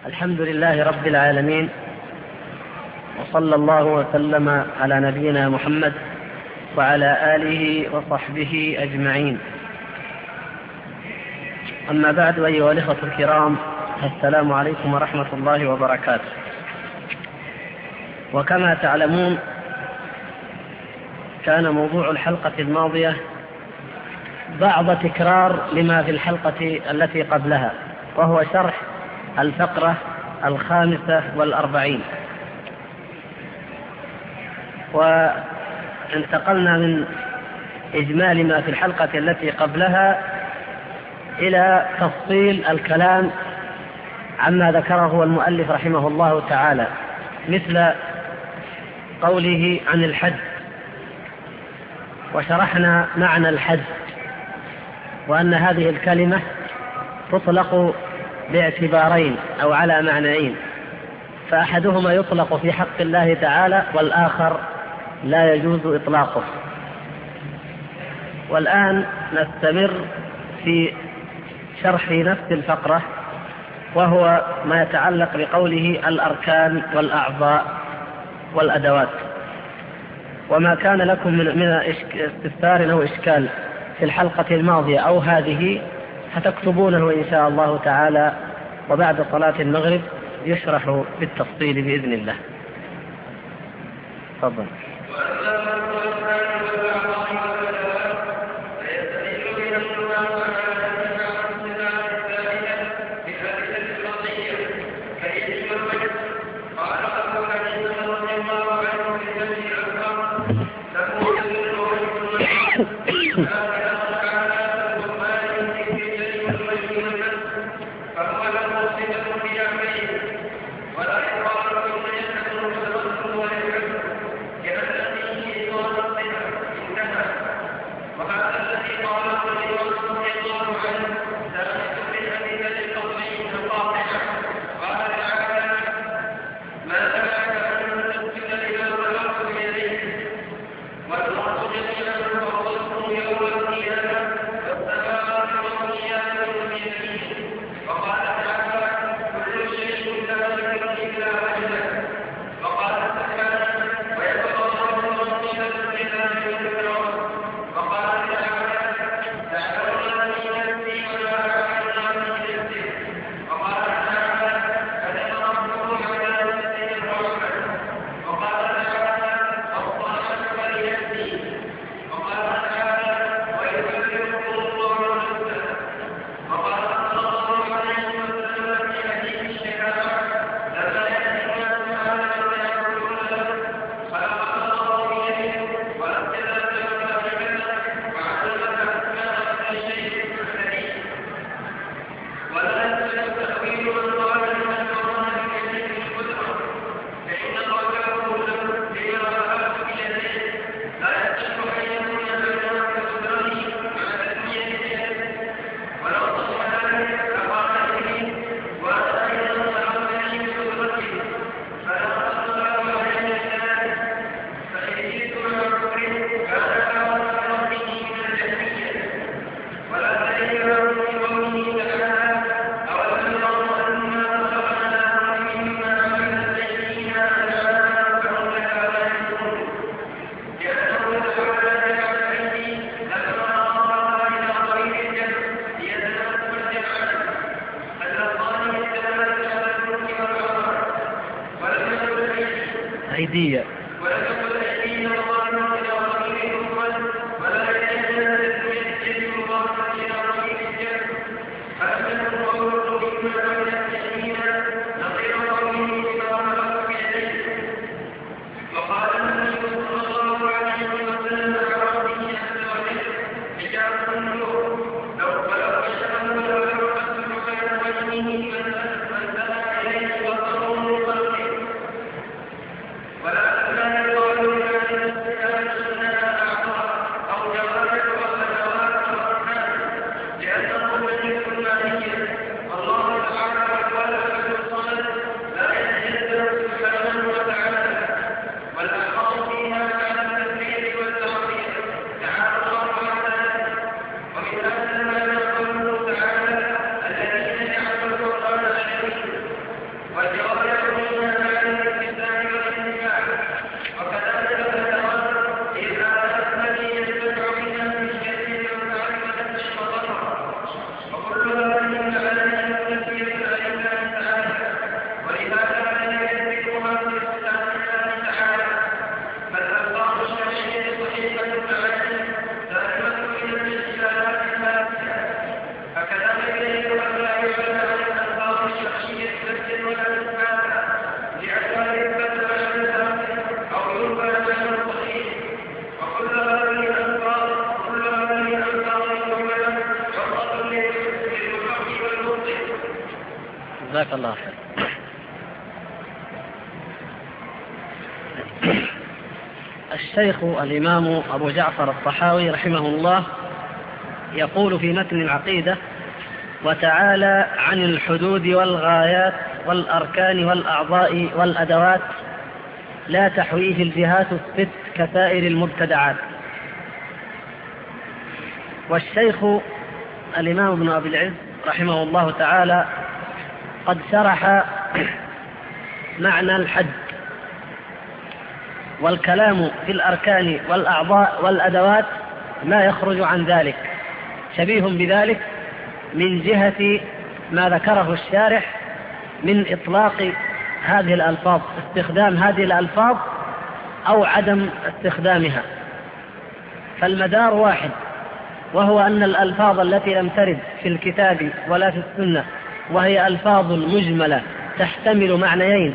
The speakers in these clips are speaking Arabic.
الحمد لله رب العالمين، وصلى الله وسلم على نبينا محمد وعلى آله وصحبه أجمعين. أما بعد، أيها الإخوة الكرام، السلام عليكم ورحمة الله وبركاته. وكما تعلمون، كان موضوع الحلقة الماضية بعض تكرار لما في الحلقة التي قبلها، وهو شرح الفقرة 45. وانتقلنا من إجمال ما في الحلقة التي قبلها إلى تفصيل الكلام عما ذكره المؤلف رحمه الله تعالى، مثل قوله عن الحج، وشرحنا معنى الحج، وأن هذه الكلمة تطلق باعتبارين أو على معنيين، فأحدهما يطلق في حق الله تعالى والآخر لا يجوز إطلاقه. والآن نستمر في شرح نفس الفقرة، وهو ما يتعلق بقوله الأركان والأعضاء والأدوات. وما كان لكم من استفسار أو إشكال في الحلقة الماضية أو هذه فتكتبونه إن شاء الله تعالى، وبعد صلاة المغرب يشرح بالتفصيل بإذن الله. تفضل. أيدية جزاك الله خير. الشيخ الإمام أبو جعفر الطحاوي رحمه الله يقول في متن العقيدة: وتعالى عن الحدود والغايات والأركان والأعضاء والأدوات لا تحويه الجهات الست كسائر المبتدعات. والشيخ الإمام ابن أبي العز رحمه الله تعالى قد شرح معنى الحد، والكلام في الأركان والأعضاء والأدوات لا يخرج عن ذلك، شبيه بذلك من جهة ما ذكره الشارح من إطلاق هذه الألفاظ، استخدام هذه الألفاظ أو عدم استخدامها. فالمدار واحد، وهو أن الألفاظ التي لم ترد في الكتاب ولا في السنة وهي ألفاظ مجملة تحتمل معنيين،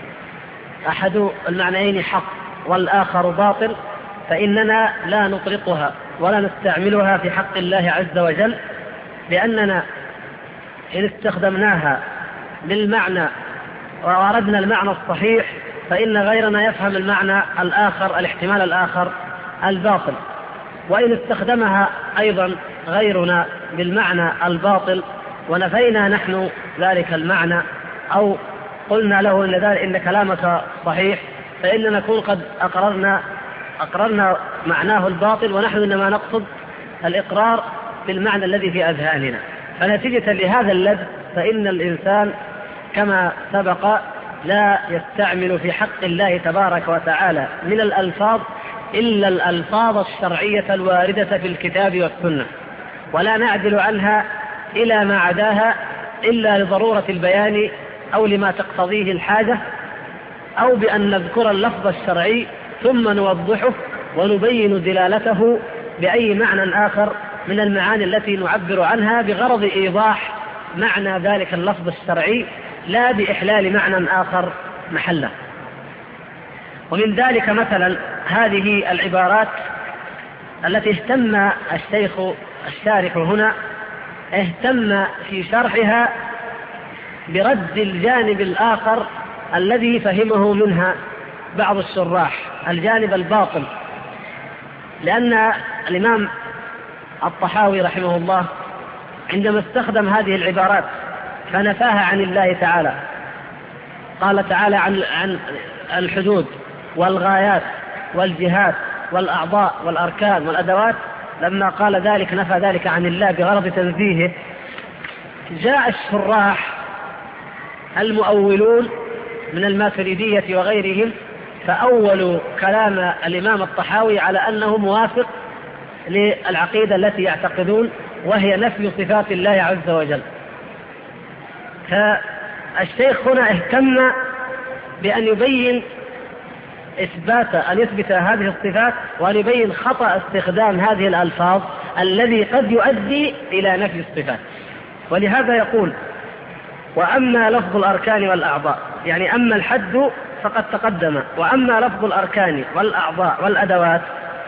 أحد المعنيين حق والآخر باطل، فإننا لا نطلقها ولا نستعملها في حق الله عز وجل، لأننا إن استخدمناها بالمعنى وأردنا المعنى الصحيح فإن غيرنا يفهم المعنى الآخر، الاحتمال الآخر الباطل. وإن استخدمها أيضا غيرنا بالمعنى الباطل ونفينا نحن ذلك المعنى أو قلنا له إن كلامك صحيح، فإننا نكون قد أقررنا معناه الباطل، ونحن إنما نقصد الإقرار بالمعنى الذي في أذهاننا. فنتيجة لهذا اللبس فإن الإنسان كما سبق لا يستعمل في حق الله تبارك وتعالى من الألفاظ إلا الألفاظ الشرعية الواردة في الكتاب والسنة، ولا نعدل عنها إلى ما عداها إلا لضرورة البيان أو لما تقتضيه الحاجة، أو بأن نذكر اللفظ الشرعي ثم نوضحه ونبين دلالته بأي معنى آخر من المعاني التي نعبر عنها بغرض إيضاح معنى ذلك اللفظ الشرعي، لا بإحلال معنى آخر محله. ومن ذلك مثلا هذه العبارات التي اهتم الشيخ الشارح هنا، اهتم في شرحها برد الجانب الآخر الذي فهمه منها بعض الشراح، الجانب الباطل. لأن الإمام الطحاوي رحمه الله عندما استخدم هذه العبارات فنفاها عن الله تعالى، قال تعالى عن الحدود والغايات والجهات والأعضاء والأركان والأدوات، لما قال ذلك نفى ذلك عن الله بغرض تنزيهه. جاء الشراح المؤولون من الماتريدية وغيرهم فأولوا كلام الإمام الطحاوي على أنه موافق للعقيدة التي يعتقدون، وهي نفي صفات الله عز وجل. فالشيخ هنا اهتم بأن يبين أن يثبت هذه الصفات، وأن يبين خطأ استخدام هذه الألفاظ الذي قد يؤدي إلى نفي الصفات. ولهذا يقول: وأما لفظ الأركان والأعضاء، يعني أما الحد فقد تقدم، وأما لفظ الأركان والأعضاء والأدوات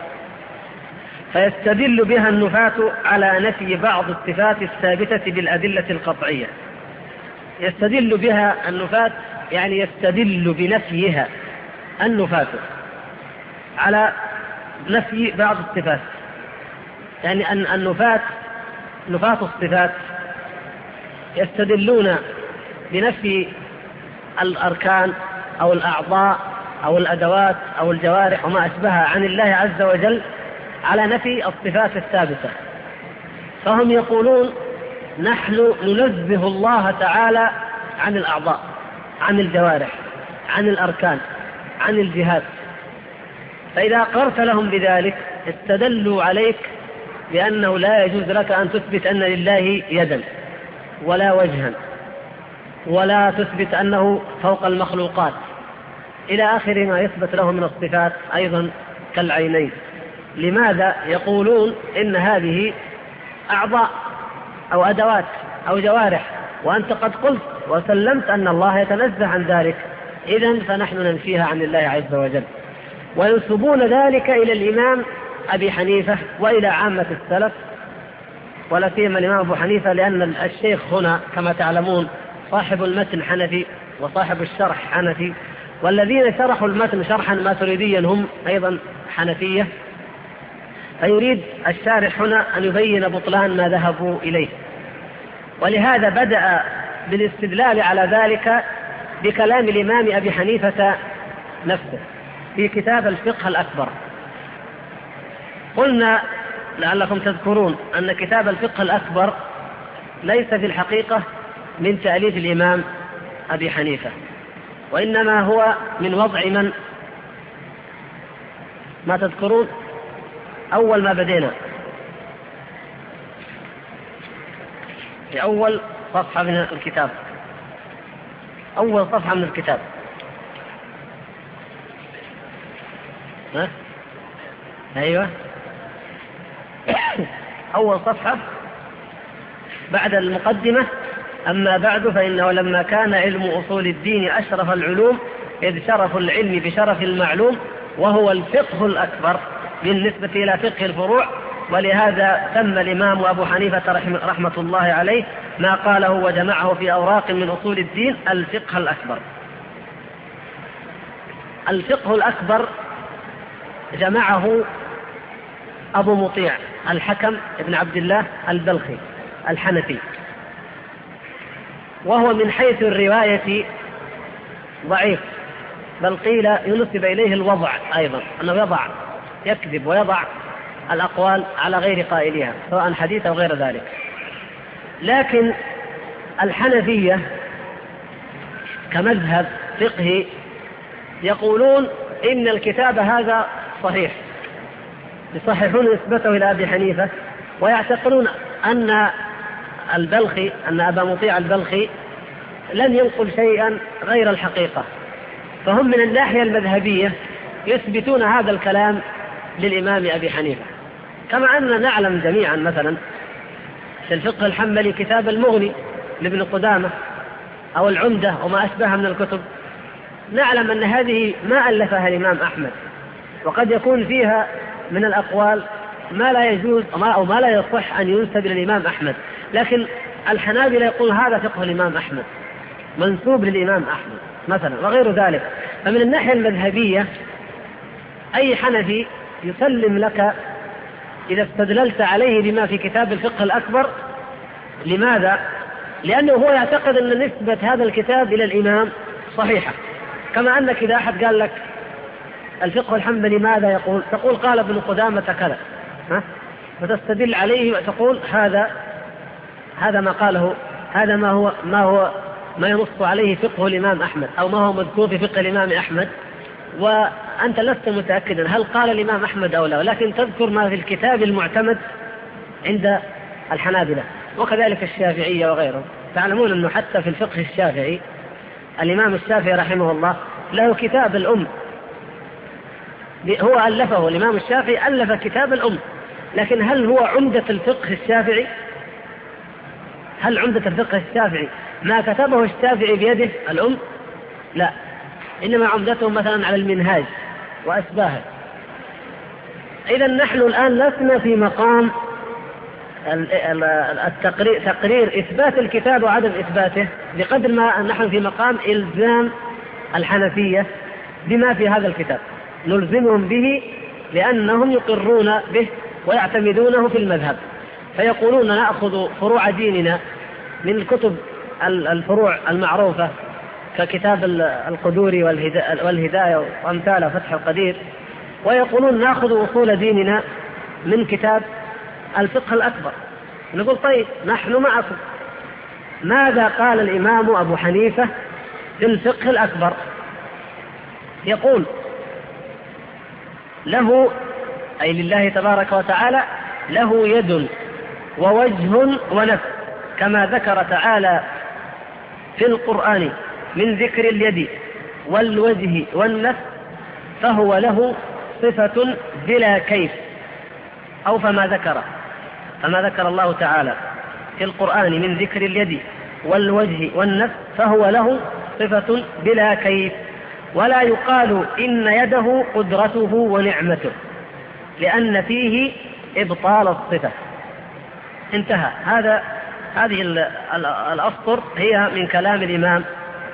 فيستدل بها النفاة على نفي بعض الصفات الثابتة بالأدلة القطعية. يستدل بها النفاة يعني يستدل بنفيها النفاة على نفي بعض الصفات، يعني أن نفاة الصفات يستدلون بنفي الأركان أو الأعضاء أو الأدوات أو الجوارح وما أشبهها عن الله عز وجل على نفي الصفات الثابتة. فهم يقولون: نحن ننزه الله تعالى عن الأعضاء، عن الجوارح، عن الأركان، عن الجهات. فإذا أقررت لهم بذلك استدلوا عليك بأنه لا يجوز لك أن تثبت أن لله يدا ولا وجها، ولا تثبت أنه فوق المخلوقات، إلى آخر ما يثبت له من الصفات أيضا كالعينين. لماذا؟ يقولون إن هذه أعضاء أو أدوات أو جوارح، وأنت قد قلت وسلمت أن الله يتنزه عن ذلك، إذن فنحن ننفيها عن الله عز وجل. وينسبون ذلك إلى الإمام أبي حنيفة وإلى عامة السلف، ولا سيما الإمام أبو حنيفة، لأن الشيخ هنا كما تعلمون صاحب المتن حنفي وصاحب الشرح حنفي، والذين شرحوا المتن شرحا ماتريديا هم أيضا حنفية، فيريد الشارح هنا أن يبين بطلان ما ذهبوا إليه، ولهذا بدأ بالاستدلال على ذلك بكلام الإمام أبي حنيفة نفسه في كتاب الفقه الأكبر. قلنا لعلكم تذكرون أن كتاب الفقه الأكبر ليس في الحقيقة من تأليف الإمام أبي حنيفة، وإنما هو من وضع من؟ ما تذكرون أول ما بدينا في أول صفحة من الكتاب، أول صفحة من الكتاب، ها؟ أيوة أول صفحة بعد المقدمة: أما بعد فإنه لما كان علم أصول الدين أشرف العلوم، إذ شرف العلم بشرف المعلوم، وهو الفقه الأكبر بالنسبة إلى فقه الفروع، ولهذا سمى الإمام أبو حنيفة رحمة الله عليه ما قاله وجمعه في أوراق من أصول الدين الفقه الأكبر. الفقه الأكبر جمعه أبو مطيع الحكم ابن عبد الله البلخي الحنفي، وهو من حيث الرواية ضعيف، بل قيل ينسب إليه الوضع أيضا، أنه يكذب ويضع الأقوال على غير قائلها سواء حديث أو غير ذلك. لكن الحنفية كمذهب فقهي يقولون إن الكتاب هذا صحيح، يصححون نسبته إلى أبي حنيفة، ويعتقدون أن أبا مطيع البلخي لن ينقل شيئا غير الحقيقة، فهم من الناحية المذهبية يثبتون هذا الكلام للإمام أبي حنيفة. كما أننا نعلم جميعا مثلا في الفقه الحنبلي كتاب المغني لابن قدامة أو العمدة وما أشبهها من الكتب، نعلم أن هذه ما ألفها الإمام أحمد، وقد يكون فيها من الأقوال ما لا يجوز أو ما لا يصح أن ينسب للإمام أحمد، لكن الحنابلة يقول هذا فقه الإمام أحمد منسوب للإمام أحمد مثلا وغير ذلك. فمن الناحية المذهبية أي حنفي يسلم لك إذا استدللت عليه بما في كتاب الفقه الأكبر. لماذا؟ لأنه هو يعتقد أن نسبة هذا الكتاب إلى الإمام صحيحة، كما أنك إذا أحد قال لك الفقه الحنبلي ماذا يقول، تقول قال ابن قدامة كذا، وتستدل عليه وتقول هذا ما قاله، هذا ما ينص عليه فقه الإمام أحمد، أو ما هو مذكور في فقه الإمام أحمد، وأنت لست متأكدا هل قال الإمام أحمد أو لا، ولكن تذكر ما في الكتاب المعتمد عند الحنابلة وكذلك الشافعية وغيرهم. تعلمون أنه حتى في الفقه الشافعي الإمام الشافعي رحمه الله له كتاب الأم، هو ألفه، الإمام الشافعي ألف كتاب الأم، لكن هل هو عمدة الفقه الشافعي؟ هل عمدة الفقه الشافعي ما كتبه الشافعي بيده الأم؟ لا، إنما عمدته مثلا على المنهاج وأشباهه. إذا نحن الآن لسنا في مقام تقرير إثبات الكتاب وعدم إثباته، بقدر ما نحن في مقام إلزام الحنفية بما في هذا الكتاب، نلزمهم به لأنهم يقرون به ويعتمدونه في المذهب، فيقولون نأخذ فروع ديننا من الكتب الفروع المعروفة ككتاب القدوري والهداية وأمثال فتح القدير، ويقولون نأخذ أصول ديننا من كتاب الفقه الأكبر. نقول طيب نحن معكم، ماذا قال الإمام أبو حنيفة في الفقه الأكبر؟ يقول له أي لله تبارك وتعالى له يد ووجه ونفس، كما ذكر تعالى في القرآن من ذكر اليد والوجه والنفس، فهو له صفة بلا كيف، أو فما ذكر الله تعالى في القرآن من ذكر اليد والوجه والنفس فهو له صفة بلا كيف، ولا يقال إن يده قدرته ونعمته، لأن فيه إبطال الصفة. انتهى. هذا هذه الأسطر هي من كلام الإمام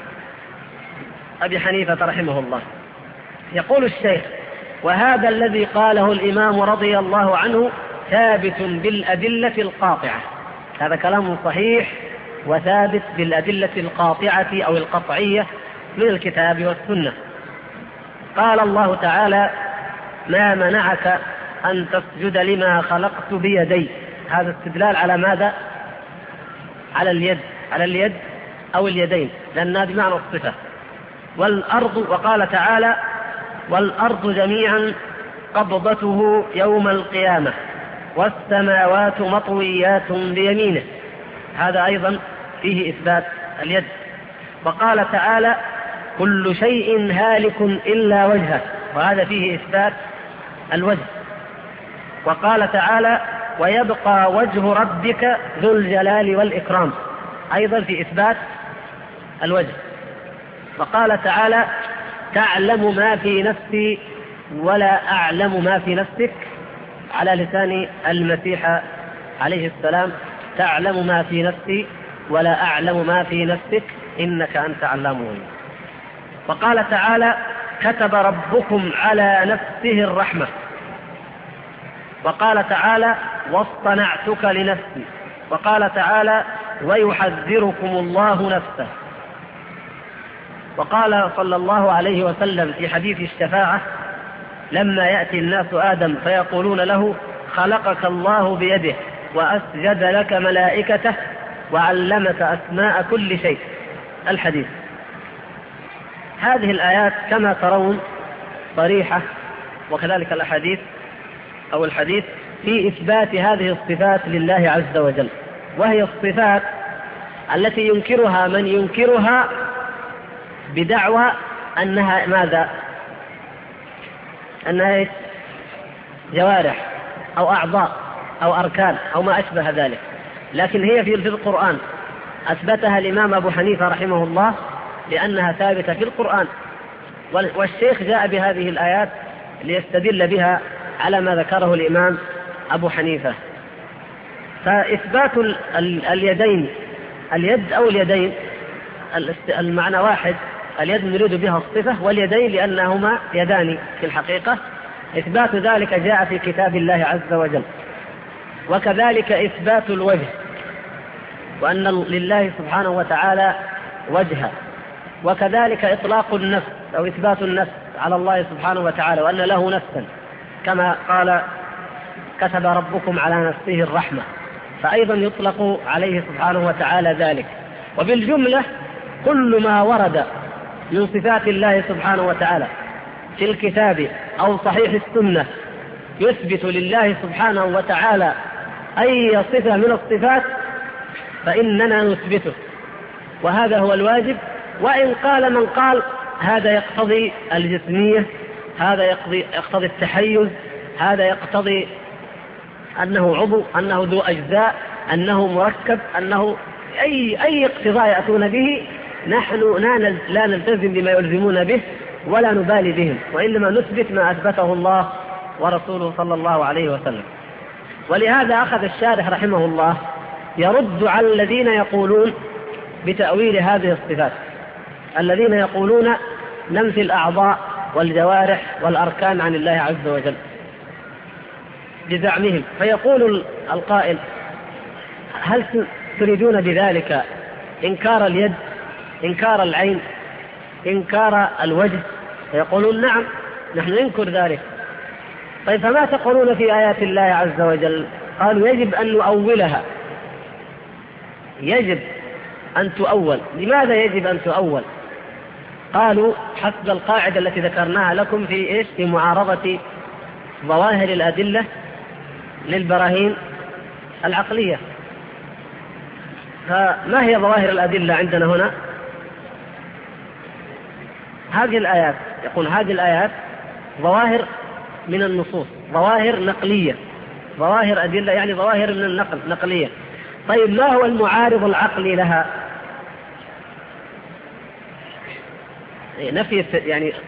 أبي حنيفة رحمه الله. يقول الشيخ: وهذا الذي قاله الإمام رضي الله عنه ثابت بالأدلة القاطعة. هذا كلام صحيح وثابت بالأدلة القاطعة أو القطعية من الكتاب والسنة. قال الله تعالى: ما منعك أن تسجد لما خلقت بيدي. هذا استدلال على ماذا؟ على اليد أو اليدين، لأنها بمعنى الصفة. والأرض، وقال تعالى: والأرض جميعا قبضته يوم القيامة والسماوات مطويات بيمينه. هذا أيضا فيه إثبات اليد. وقال تعالى: كل شيء هالك إلا وجهه، وهذا فيه إثبات الوجه. وقال تعالى: ويبقى وجه ربك ذو الجلال والإكرام، أيضا في إثبات الوجه. وقال تعالى: تعلم ما في نفسي ولا أعلم ما في نفسك، على لسان المسيح عليه السلام: تعلم ما في نفسي ولا أعلم ما في نفسك إنك أنت علام الغيوب. وقال تعالى: كتب ربكم على نفسه الرحمة. وقال تعالى: واصطنعتك لنفسي. وقال تعالى: ويحذركم الله نفسه. وقال صلى الله عليه وسلم في حديث الشفاعة: لما يأتي الناس آدم فيقولون له: خلقك الله بيده وأسجد لك ملائكته وعلمك أسماء كل شيء. الحديث. هذه الآيات كما ترون صريحة، وكذلك الأحاديث أو الحديث في إثبات هذه الصفات لله عز وجل، وهي الصفات التي ينكرها من ينكرها بدعوى أنها ماذا؟ أنها جوارح أو أعضاء أو أركان أو ما أشبه ذلك، لكن هي في القرآن أثبتها الإمام أبو حنيفة رحمه الله لأنها ثابتة في القرآن. والشيخ جاء بهذه الآيات ليستدل بها على ما ذكره الإمام أبو حنيفة. فإثبات اليدين، اليد أو اليدين المعنى واحد، اليد نريد بها الصفة، واليدين لأنهما يدان في الحقيقة. إثبات ذلك جاء في كتاب الله عز وجل. وكذلك إثبات الوجه، وأن لله سبحانه وتعالى وجها. وكذلك إطلاق النفس أو إثبات النفس على الله سبحانه وتعالى، وأن له نفسا، كما قال: كتب ربكم على نفسه الرحمة، فأيضا يطلق عليه سبحانه وتعالى ذلك. وبالجملة كل ما ورد من صفات الله سبحانه وتعالى في الكتاب أو صحيح السنة يثبت لله سبحانه وتعالى أي صفة من الصفات فإننا نثبته، وهذا هو الواجب. وإن قال من قال هذا يقتضي الجسمية، هذا يقتضي التحيز، هذا يقتضي أنه عضو، أنه ذو أجزاء، أنه مركب، أنه أي اقتضاء يأتون به، نحن لا نلتزم بما يلزمون به ولا نبالي بهم، وإنما نثبت ما أثبته الله ورسوله صلى الله عليه وسلم. ولهذا أخذ الشارح رحمه الله يرد على الذين يقولون بتأويل هذه الصفات، الذين يقولون ننفي الأعضاء والجوارح والأركان عن الله عز وجل بزعمهم. فيقول القائل: هل تريدون بذلك إنكار اليد، إنكار العين، إنكار الوجه؟ فيقولون: نعم، نحن ننكر ذلك. طيب فما تقولون في آيات الله عز وجل؟ قالوا: يجب أن نؤولها، يجب أن تؤول. لماذا يجب أن تؤول؟ قالوا: حسب القاعدة التي ذكرناها لكم في في معارضة ظواهر الأدلة للبراهين العقلية. فما هي ظواهر الأدلة عندنا هنا؟ هذه الآيات، يقول هذه الآيات ظواهر من النصوص، ظواهر نقلية، ظواهر أدلة يعني ظواهر من النقل نقلية. طيب ما هو المعارض العقلي لها؟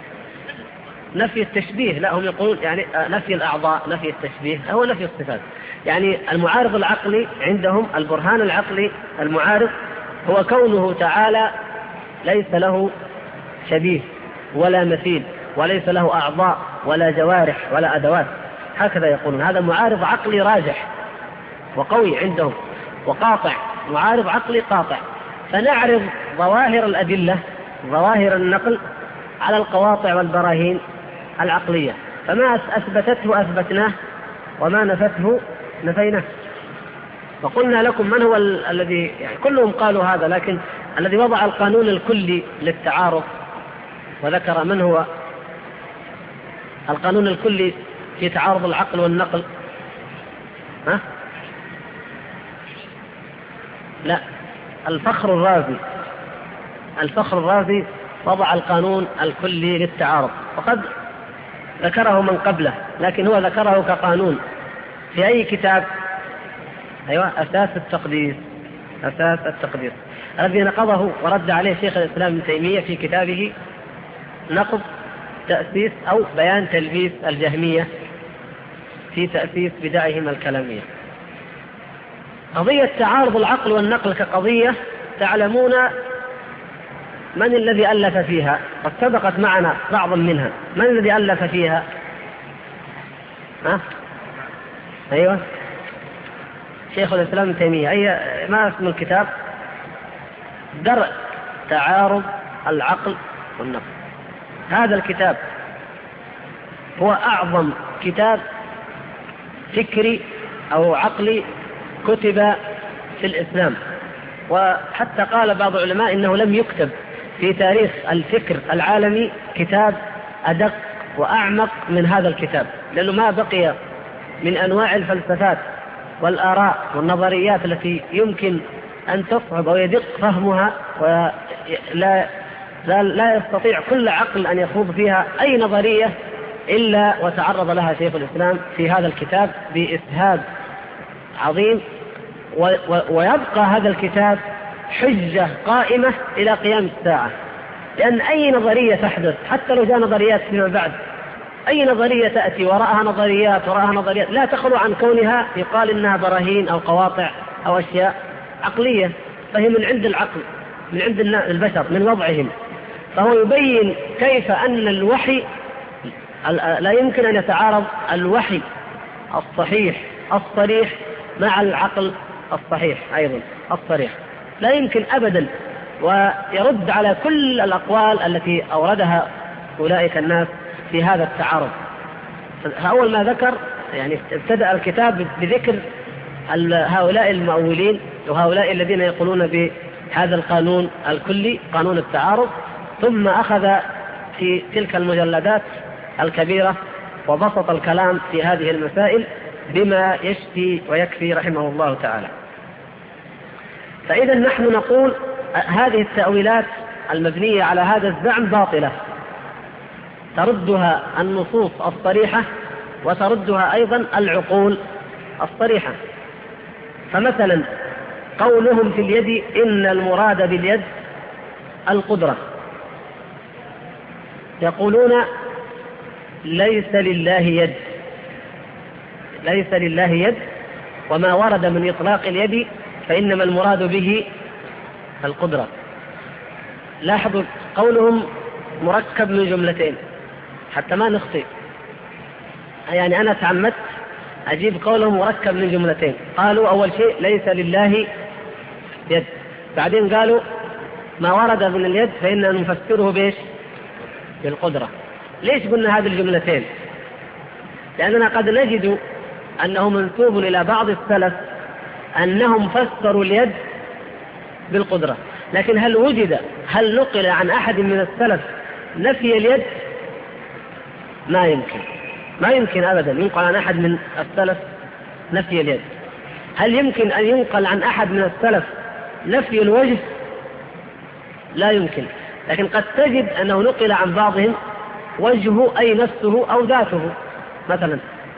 نفي التشبيه. لا، هم يقولون يعني نفي الأعضاء، نفي التشبيه، هو نفي الصفات. يعني المعارض العقلي عندهم، البرهان العقلي المعارض هو كونه تعالى ليس له شبيه ولا مثيل، وليس له أعضاء ولا جوارح ولا أدوات، هكذا يقولون. هذا معارض عقلي راجح وقوي عندهم وقاطع، معارض عقلي قاطع. فنعرض ظواهر الأدلة، ظواهر النقل، على القواطع والبراهين العقلية، فما أثبتته أثبتناه وما نفته نفيناه. وقلنا لكم من هو الذي، يعني كلهم قالوا هذا، لكن الذي وضع القانون الكلي للتعارض وذكر من هو القانون الكلي في تعارض العقل والنقل. لا، الفخر الرازي. الفخر الرازي وضع القانون الكلي للتعارض، وقد ذكره من قبله، لكن هو ذكره كقانون في أي كتاب؟ أيوة، أساس التقدير. أساس التقدير الذي نقضه ورد عليه شيخ الإسلام ابن تيمية في كتابه نقض تأسيس أو بيان تلبيس الجهمية في تأسيس بدعهم الكلامية. قضية تعارض العقل والنقل كقضية تعلمون من الذي ألف فيها، قد سبقت معنا بعض منها. من الذي ألف فيها؟ أيوة، شيخ الإسلام ابن تيمية. ما اسم الكتاب؟ درء تعارض العقل والنقل. هذا الكتاب هو أعظم كتاب فكري أو عقلي كتب في الإسلام، وحتى قال بعض العلماء إنه لم يكتب في تاريخ الفكر العالمي كتاب أدق وأعمق من هذا الكتاب، لأنه ما بقي من أنواع الفلسفات والآراء والنظريات التي يمكن أن تصعب أو يدق فهمها، ولا يستطيع كل عقل أن يخوض فيها أي نظرية إلا وتعرض لها شيخ الإسلام في هذا الكتاب بإسهاب عظيم. ويبقى هذا الكتاب حجة قائمة إلى قيام الساعة، لأن أي نظرية تحدث حتى لو جاء نظريات فيما بعد، أي نظرية تأتي وراءها نظريات لا تخلو عن كونها يقال إنها براهين أو قواطع أو أشياء عقلية، فهي من عند العقل، من عند البشر، من وضعهم. فهو يبين كيف أن الوحي لا يمكن أن يتعارض الوحي الصحيح الصريح مع العقل الصحيح أيضا الصريح، لا يمكن أبدا. ويرد على كل الأقوال التي أوردها أولئك الناس في هذا التعارض. أول ما ذكر، يعني ابتدأ الكتاب بذكر هؤلاء المؤولين وهؤلاء الذين يقولون بهذا القانون الكلي، قانون التعارض، ثم أخذ في تلك المجلدات الكبيرة وبسط الكلام في هذه المسائل بما يشفي ويكفي رحمه الله تعالى. فإذا نحن نقول هذه التأويلات المبنية على هذا الزعم باطلة، تردها النصوص الصريحة وتردها أيضا العقول الصريحة. فمثلا قولهم في اليد إن المراد باليد القدرة، يقولون ليس لله يد، ليس لله يد، وما ورد من إطلاق اليد فإنما المراد به القدرة. لاحظوا قولهم مركب من جملتين حتى ما نخطئ، يعني أنا تعمدت أجيب قولهم مركب من جملتين. قالوا أول شيء ليس لله يد، بعدين قالوا ما ورد من اليد فإننا نفسره بإيش؟ بالقدرة. ليش قلنا هذه الجملتين؟ لأننا قد نجد أنه منسوب إلى بعض السلف أنهم فسروا اليد بالقدرة، لكن هل نقل عن أحد من السلف نفي اليد؟ ما يمكن أبدا ينقل عن أحد من السلف نفي اليد. هل يمكن أن ينقل عن أحد من السلف نفي الوجه؟ لا يمكن. لكن قد تجد أنه نقل عن بعضهم وجهه أي نفسه أو ذاته مثلا.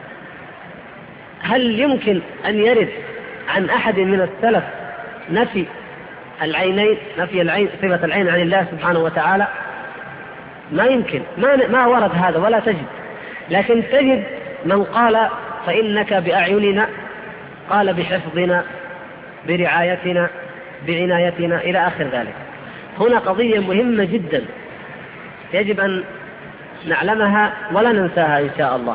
هل يمكن أن يرد عن أحد من السلف نفي العينين، نفي العين، صفة العين عن الله سبحانه وتعالى؟ ما يمكن، ما ورد هذا ولا تجد. لكن تجد من قال فإنك بأعيننا قال بحفظنا، برعايتنا، بعنايتنا إلى آخر ذلك. هنا قضية مهمة جدا يجب أن نعلمها ولا ننساها إن شاء الله،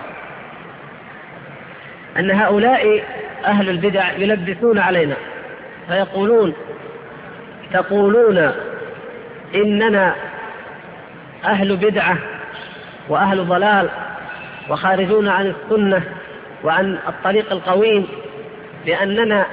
أن هؤلاء أهل البدع يلبسون علينا فيقولون: تقولون إننا أهل بدعة وأهل ضلال وخارجون عن السنة وعن الطريق القويم لأننا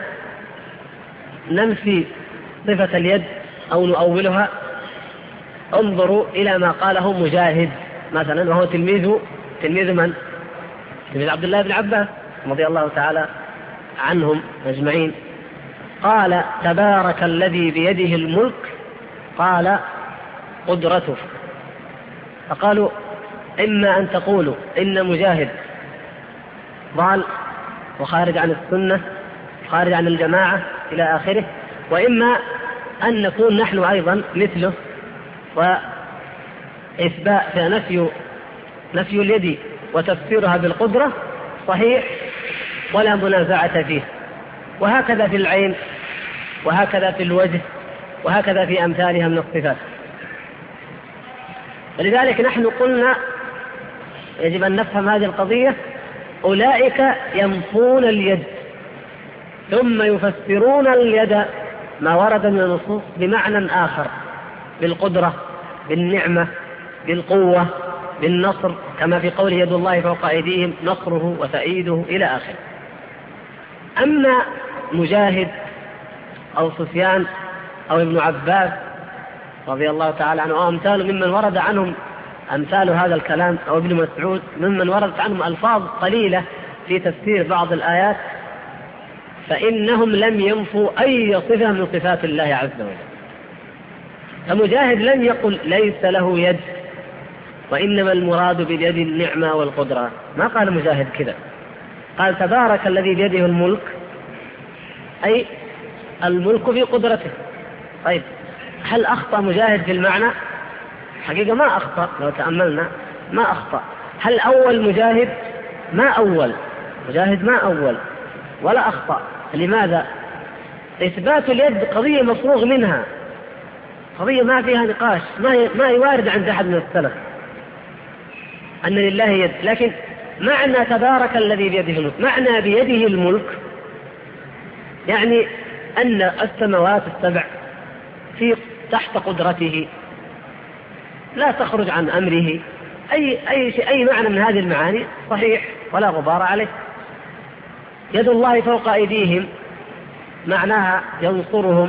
ننفي صفة اليد أو نؤولها. انظروا إلى ما قاله مجاهد مثلا، وهو تلميذ من؟ تلميذ عبد الله بن عباس رضي الله تعالى عنهم أجمعين. قال: تبارك الذي بيده الملك، قال: قدرته. فقالوا: إما أن تقولوا إن مجاهد ضال وخارج عن السنة خارج عن الجماعة إلى آخره، وإما أن نكون نحن أيضا مثله وإثبات نفي اليد وتفسيرها بالقدرة صحيح ولا منازعة فيه، وهكذا في العين وهكذا في الوجه وهكذا في أمثالها من الصفات. ولذلك نحن قلنا يجب أن نفهم هذه القضية. أولئك ينفون اليد ثم يفسرون اليد ما ورد من النصوص بمعنى آخر، بالقدرة، بالنعمة، بالقوة، بالنصر، كما في قوله: يد الله فوق أيديهم نصره وتأييده إلى آخره. أما مجاهد أو سفيان أو ابن عباس رضي الله تعالى عنه أو أمثال ممن ورد عنهم أمثال هذا الكلام، أو ابن مسعود ممن وردت عنهم ألفاظ قليلة في تفسير بعض الآيات، فإنهم لم ينفوا أي صفة من صفات الله عز وجل. فمجاهد لم يقل ليس له يد وإنما المراد باليد النعمة والقدرة، ما قال مجاهد كذا. قال: تبارك الذي بيده الملك، أي الملك في قدرته. طيب، هل أخطأ مجاهد في المعنى؟ حقيقة ما أخطأ، لو تأملنا ما أخطأ. هل أول مجاهد؟ ما أول مجاهد، ما أول ولا أخطأ. لماذا؟ إثبات اليد قضية مفروغ منها، قضية ما فيها نقاش، ما يوارد عند أحد من السلف أن لله يد. لكن معنى تبارك الذي بيده الملك، معنى بيده الملك يعني أن السماوات السبع تحت قدرته لا تخرج عن أمره. أي معنى من هذه المعاني صحيح ولا غبار عليه. يد الله فوق أيديهم معناها ينصرهم،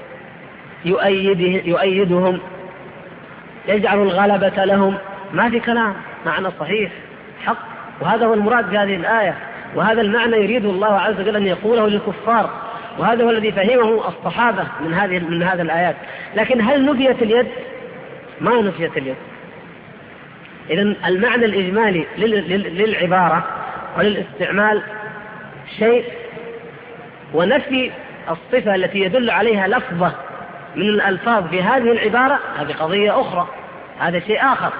يؤيدهم، يجعل الغلبة لهم. ما في كلام، معنى صحيح حق، وهذا هو المراد في هذه الآية، وهذا المعنى يريد الله عز وجل أن يقوله للكفار، وهذا هو الذي فهمه الصحابة من هذه الآيات. لكن هل نفيت اليد؟ ما نفيت اليد. إذن المعنى الإجمالي للعبارة وللاستعمال شيء، ونفي الصفة التي يدل عليها لفظة من الألفاظ في هذه العبارة هذه قضية أخرى، هذا شيء آخر.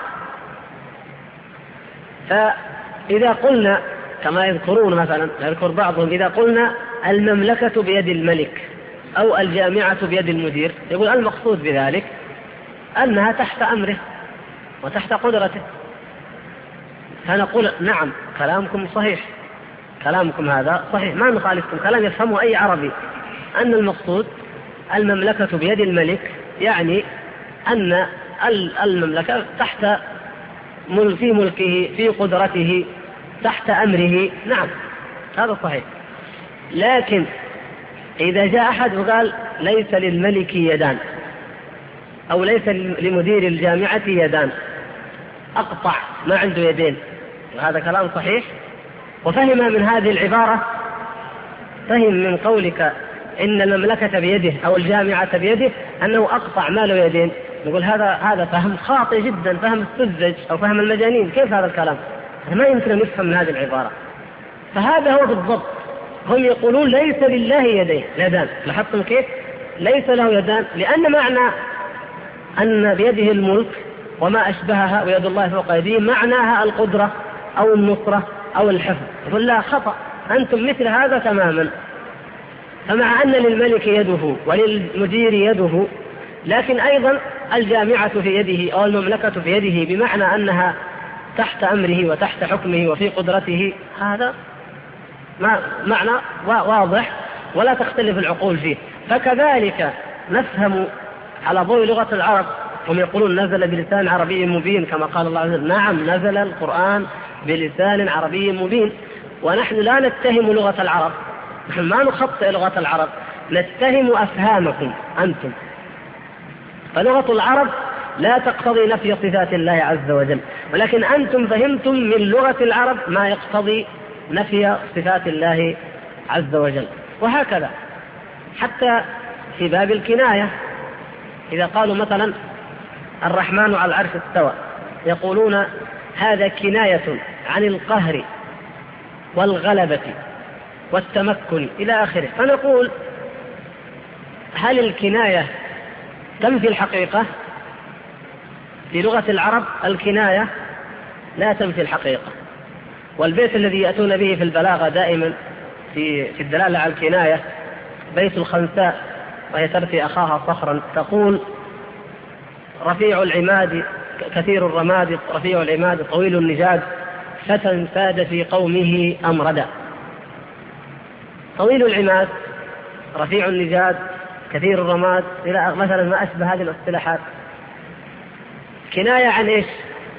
فإذا قلنا كما يذكرون مثلا، يذكر بعضهم إذا قلنا المملكة بيد الملك أو الجامعة بيد المدير، يقول المقصود بذلك أنها تحت أمره وتحت قدرته. فنقول نعم، كلامكم صحيح، كلامكم هذا صحيح، ما نخالفكم، كلام يفهمه أي عربي، أن المقصود المملكة بيد الملك، يعني أن المملكة تحت في ملكه، في قدرته، تحت أمره. نعم، هذا صحيح. لكن إذا جاء أحد وقال ليس للملك يدان أو ليس لمدير الجامعة يدان، أقطع، ما عنده يدين، وهذا كلام صحيح، وفهم من هذه العبارة، فهم من قولك إن المملكة بيده أو الجامعة بيده أنه أقطع ما له يدين. نقول هذا فهم خاطئ جدا، فهم السذج أو فهم المجانين. كيف هذا الكلام؟ ما يمكن أن نفهم من هذه العبارة. فهذا هو بالضبط، هم يقولون ليس لله يدان. لاحظتم كيف؟ ليس له يدان، لأن معنى أن بيده الملك وما أشبهها ويد الله فوق أيديهم معناها القدرة أو النصرة أو الحفظ. يقول لا، خطأ، أنتم مثل هذا تماما. فمع أن للملك يده وللمدير يده، لكن أيضا الجامعة في يده أو المملكة في يده، بمعنى أنها تحت أمره وتحت حكمه وفي قدرته. هذا معنى واضح ولا تختلف العقول فيه. فكذلك نفهم على ضوء لغة العرب. هم يقولون نزل بلسان عربي مبين كما قال الله عز وجل. نعم، نزل القرآن بلسان عربي مبين، ونحن لا نتهم لغة العرب، نحن ما نخطئ لغة العرب، نتهم أفهامكم أنتم. فلغة العرب لا تقتضي نفي صفات الله عز وجل، ولكن أنتم فهمتم من لغة العرب ما يقتضي نفي صفات الله عز وجل. وهكذا حتى في باب الكناية، إذا قالوا مثلا الرحمن على العرش استوى، يقولون هذا كناية عن القهر والغلبة والتمكن إلى آخره. فنقول هل الكناية تنفي الحقيقة؟ في لغة العرب الكناية لا تنفي الحقيقة. والبيت الذي يأتون به في البلاغة دائما في الدلالة على الكناية بيت الخنساء، وهي ترثي أخاها صخرا، تقول رفيع العماد كثير الرماد، رفيع العماد طويل النجاد، فتى ساد في قومه أمردا. طويل العماد، رفيع النجاد، كثير الرماد، إلى مثلا ما أشبه هذه الاصطلاحات، كناية عن إيش؟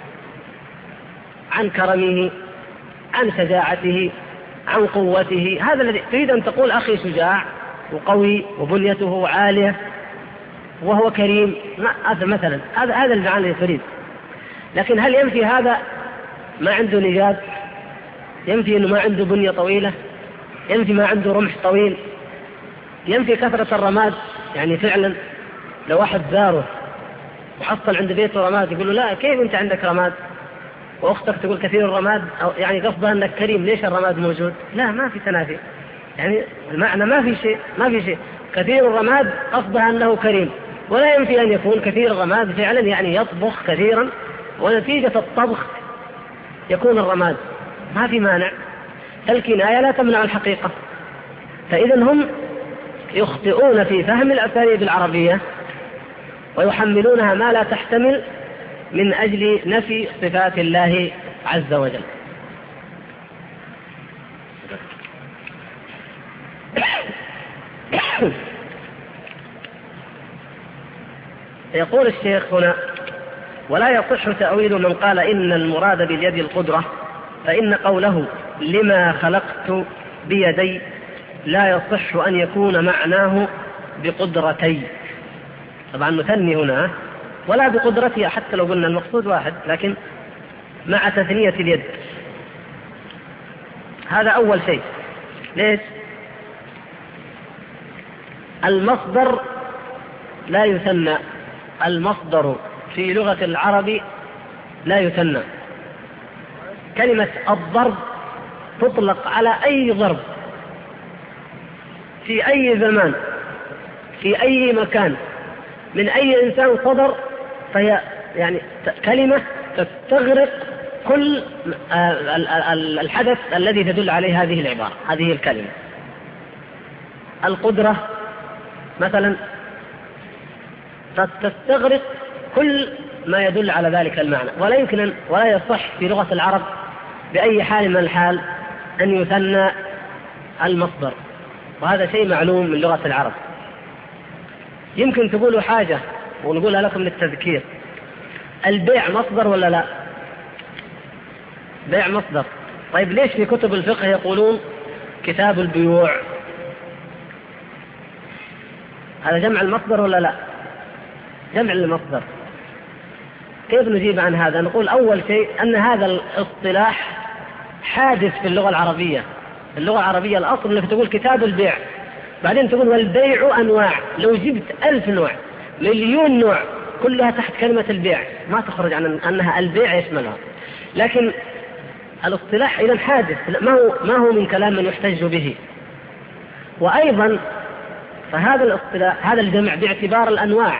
عن كرمه، عن شجاعته، عن قوته. هذا الذي تريد أن تقول أخي شجاع وقوي وبنيته عالية وهو كريم مثلا، هذا المعنى الذي تريد. لكن هل ينفي هذا ما عنده نجاد؟ ينفي أنه ما عنده بنية طويلة؟ ينفي ما عنده رمح طويل؟ ينفي كثرة الرماد؟ يعني فعلا لو واحد زاره وحصل عند بيته رماد يقول له لا، كيف أنت عندك رماد وأختك تقول كثير الرماد؟ أو يعني قصدها أنك كريم، ليش الرماد موجود؟ لا، ما في تنافي، يعني المعنى ما في شيء. كثير الرماد قصدها أنه كريم، ولا ينفي أن يكون كثير الرماد فعلا يعني يطبخ كثيرا، ونتيجة الطبخ يكون الرماد، ما في مانع. الكناية لا تمنع الحقيقة. فإذا هم يخطئون في فهم الأساليب العربية ويحملونها ما لا تحتمل من أجل نفي صفات الله عز وجل. يقول الشيخ هنا: ولا يصح تأويل من قال إن المراد باليد القدرة، فإن قوله لما خلقت بيدي لا يصح أن يكون معناه بقدرتي. طبعا نثني هنا، ولا بقدرتي، حتى لو قلنا المقصود واحد، لكن مع تثنية اليد. هذا أول شيء. ليش؟ المصدر لا يثنى، المصدر في لغة العرب لا يثنى. كلمة الضرب تطلق على أي ضرب في أي زمان في أي مكان من أي إنسان صدر، فهي يعني كلمة تستغرق كل الحدث الذي تدل عليه هذه العبارة، هذه الكلمة. القدرة مثلا تستغرق كل ما يدل على ذلك المعنى، ولا يمكن ولا يصح في لغة العرب بأي حال من الحال أن يثنى المصدر، وهذا شيء معلوم من لغة العرب. يمكن تقولوا حاجة ونقولها لكم للتذكير: البيع مصدر ولا لا؟ بيع مصدر. طيب ليش في كتب الفقه يقولون كتاب البيوع؟ هذا جمع المصدر ولا لا؟ جمع المصدر. كيف نجيب عن هذا؟ نقول أول شيء أن هذا الاصطلاح حادث في اللغة العربية. اللغة العربية الأصل أنك تقول كتاب البيع، بعدين تقول والبيع أنواع. لو جبت 1000 نوع، مليون نوع، كلها تحت كلمة البيع، ما تخرج عن أنها البيع يشملها. لكن الاصطلاح إذا حادث، ما هو من كلام من يحتج به. وأيضا فهذا الاصطلاح، هذا الجمع باعتبار الأنواع،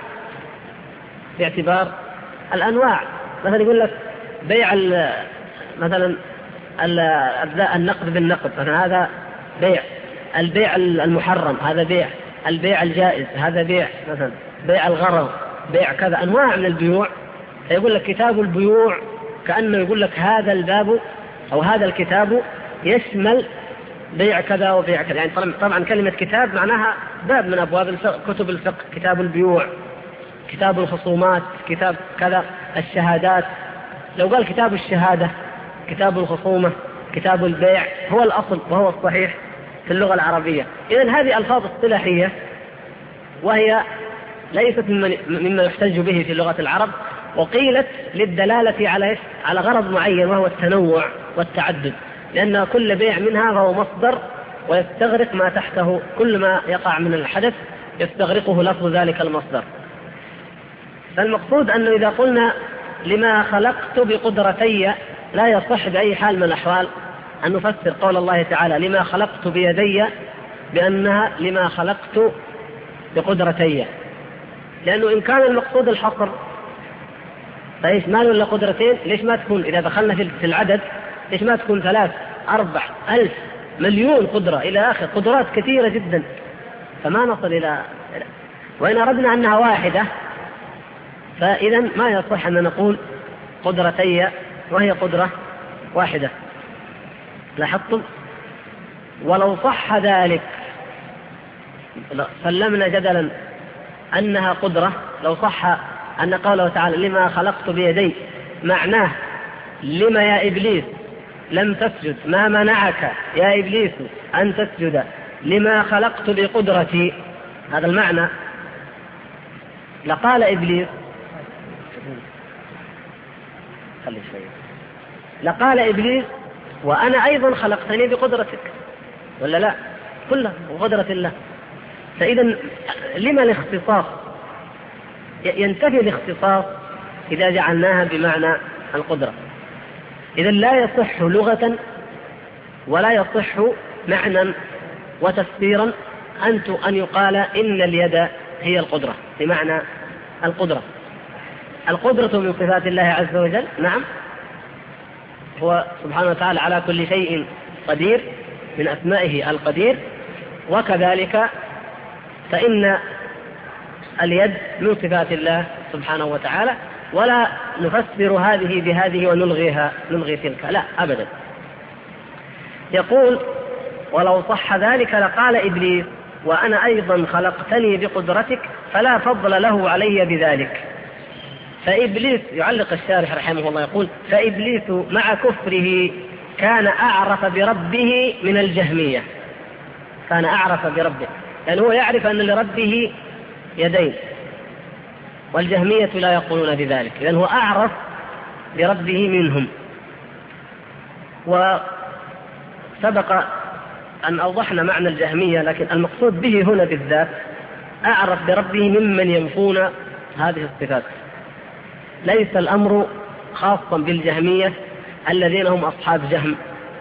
مثلا يقول لك بيع مثلا النقد بالنقد، مثلا هذا بيع. البيع المحرم هذا بيع، البيع الجائز هذا بيع، مثلا بيع الغرض، بيع كذا، أنواع من البيوع. فيقول لك كتاب البيوع كأنه يقول لك هذا الباب أو هذا الكتاب يشمل بيع كذا وبيع كذا. يعني طبعا كلمة كتاب معناها باب من أبواب الفقه، كتب الفقه، كتاب البيوع، كتاب الخصومات، كتاب كذا، الشهادات. لو قال كتاب الشهادة، كتاب الخصومة، كتاب البيع، هو الأصل وهو الصحيح في اللغة العربية. إذن هذه ألفاظ اصطلاحية وهي ليست مما يحتج به في لغة العرب، وقيلت للدلالة على غرض معين وهو التنوع والتعدد، لأن كل بيع منها فهو مصدر ويستغرق ما تحته، كل ما يقع من الحدث يستغرقه لفظ ذلك المصدر. فالمقصود أنه إذا قلنا لما خلقت بقدرتي لا يصح بأي حال من الأحوال أن نفسر قول الله تعالى لما خلقت بيدي بأنها لما خلقت بقدرتي، لأنه إن كان المقصود الحصر فإيش ما له قدرتين؟ ليش ما تكون إذا دخلنا في العدد ليش ما تكون 3 4 ألف مليون قدرة إلى آخر، قدرات كثيرة جدا، فما نصل إلى. وإن أردنا أنها واحدة فإذا ما يصح أن نقول قدرتي وهي قدرة واحدة. لاحظتم؟ ولو صح ذلك سلمنا جدلا أنها قدرة، لو صح أن قوله تعالى لما خلقت بيدي معناه لما يا إبليس لم تسجد، ما منعك يا إبليس أن تسجد لما خلقت بقدرتي، هذا المعنى، لقال إبليس لقال إبليس وأنا أيضا خلقتني بقدرتك، ولا لا؟ كلها بقدرة الله. فإذا لما الاختصاص؟ ينتفي الاختصاص إذا جعلناها بمعنى القدرة. إذا لا يصح لغة ولا يصح معنى وتفسيرا أن يقال إن اليد هي القدرة بمعنى القدرة. القدرة من صفات الله عز وجل، نعم، هو سبحانه وتعالى على كل شيء قدير، من أسمائه القدير، وكذلك فإن اليد من صفات الله سبحانه وتعالى، ولا نفسر هذه بهذه ونلغي تلك، لا أبدا. يقول ولو صح ذلك لقال إبليس وأنا أيضا خلقتني بقدرتك فلا فضل له علي بذلك. فإبليس، يعلق الشارح رحمه الله يقول فإبليس مع كفره كان أعرف بربه من الجهمية، كان أعرف بربه، يعني هو يعرف أن لربه يدين، والجهمية لا يقولون بذلك، لأنه هو أعرف بربه منهم. وسبق أن أوضحنا معنى الجهمية، لكن المقصود به هنا بالذات أعرف بربه ممن ينفون هذه الصفات. ليس الأمر خاصا بالجهمية الذين هم أصحاب جهم.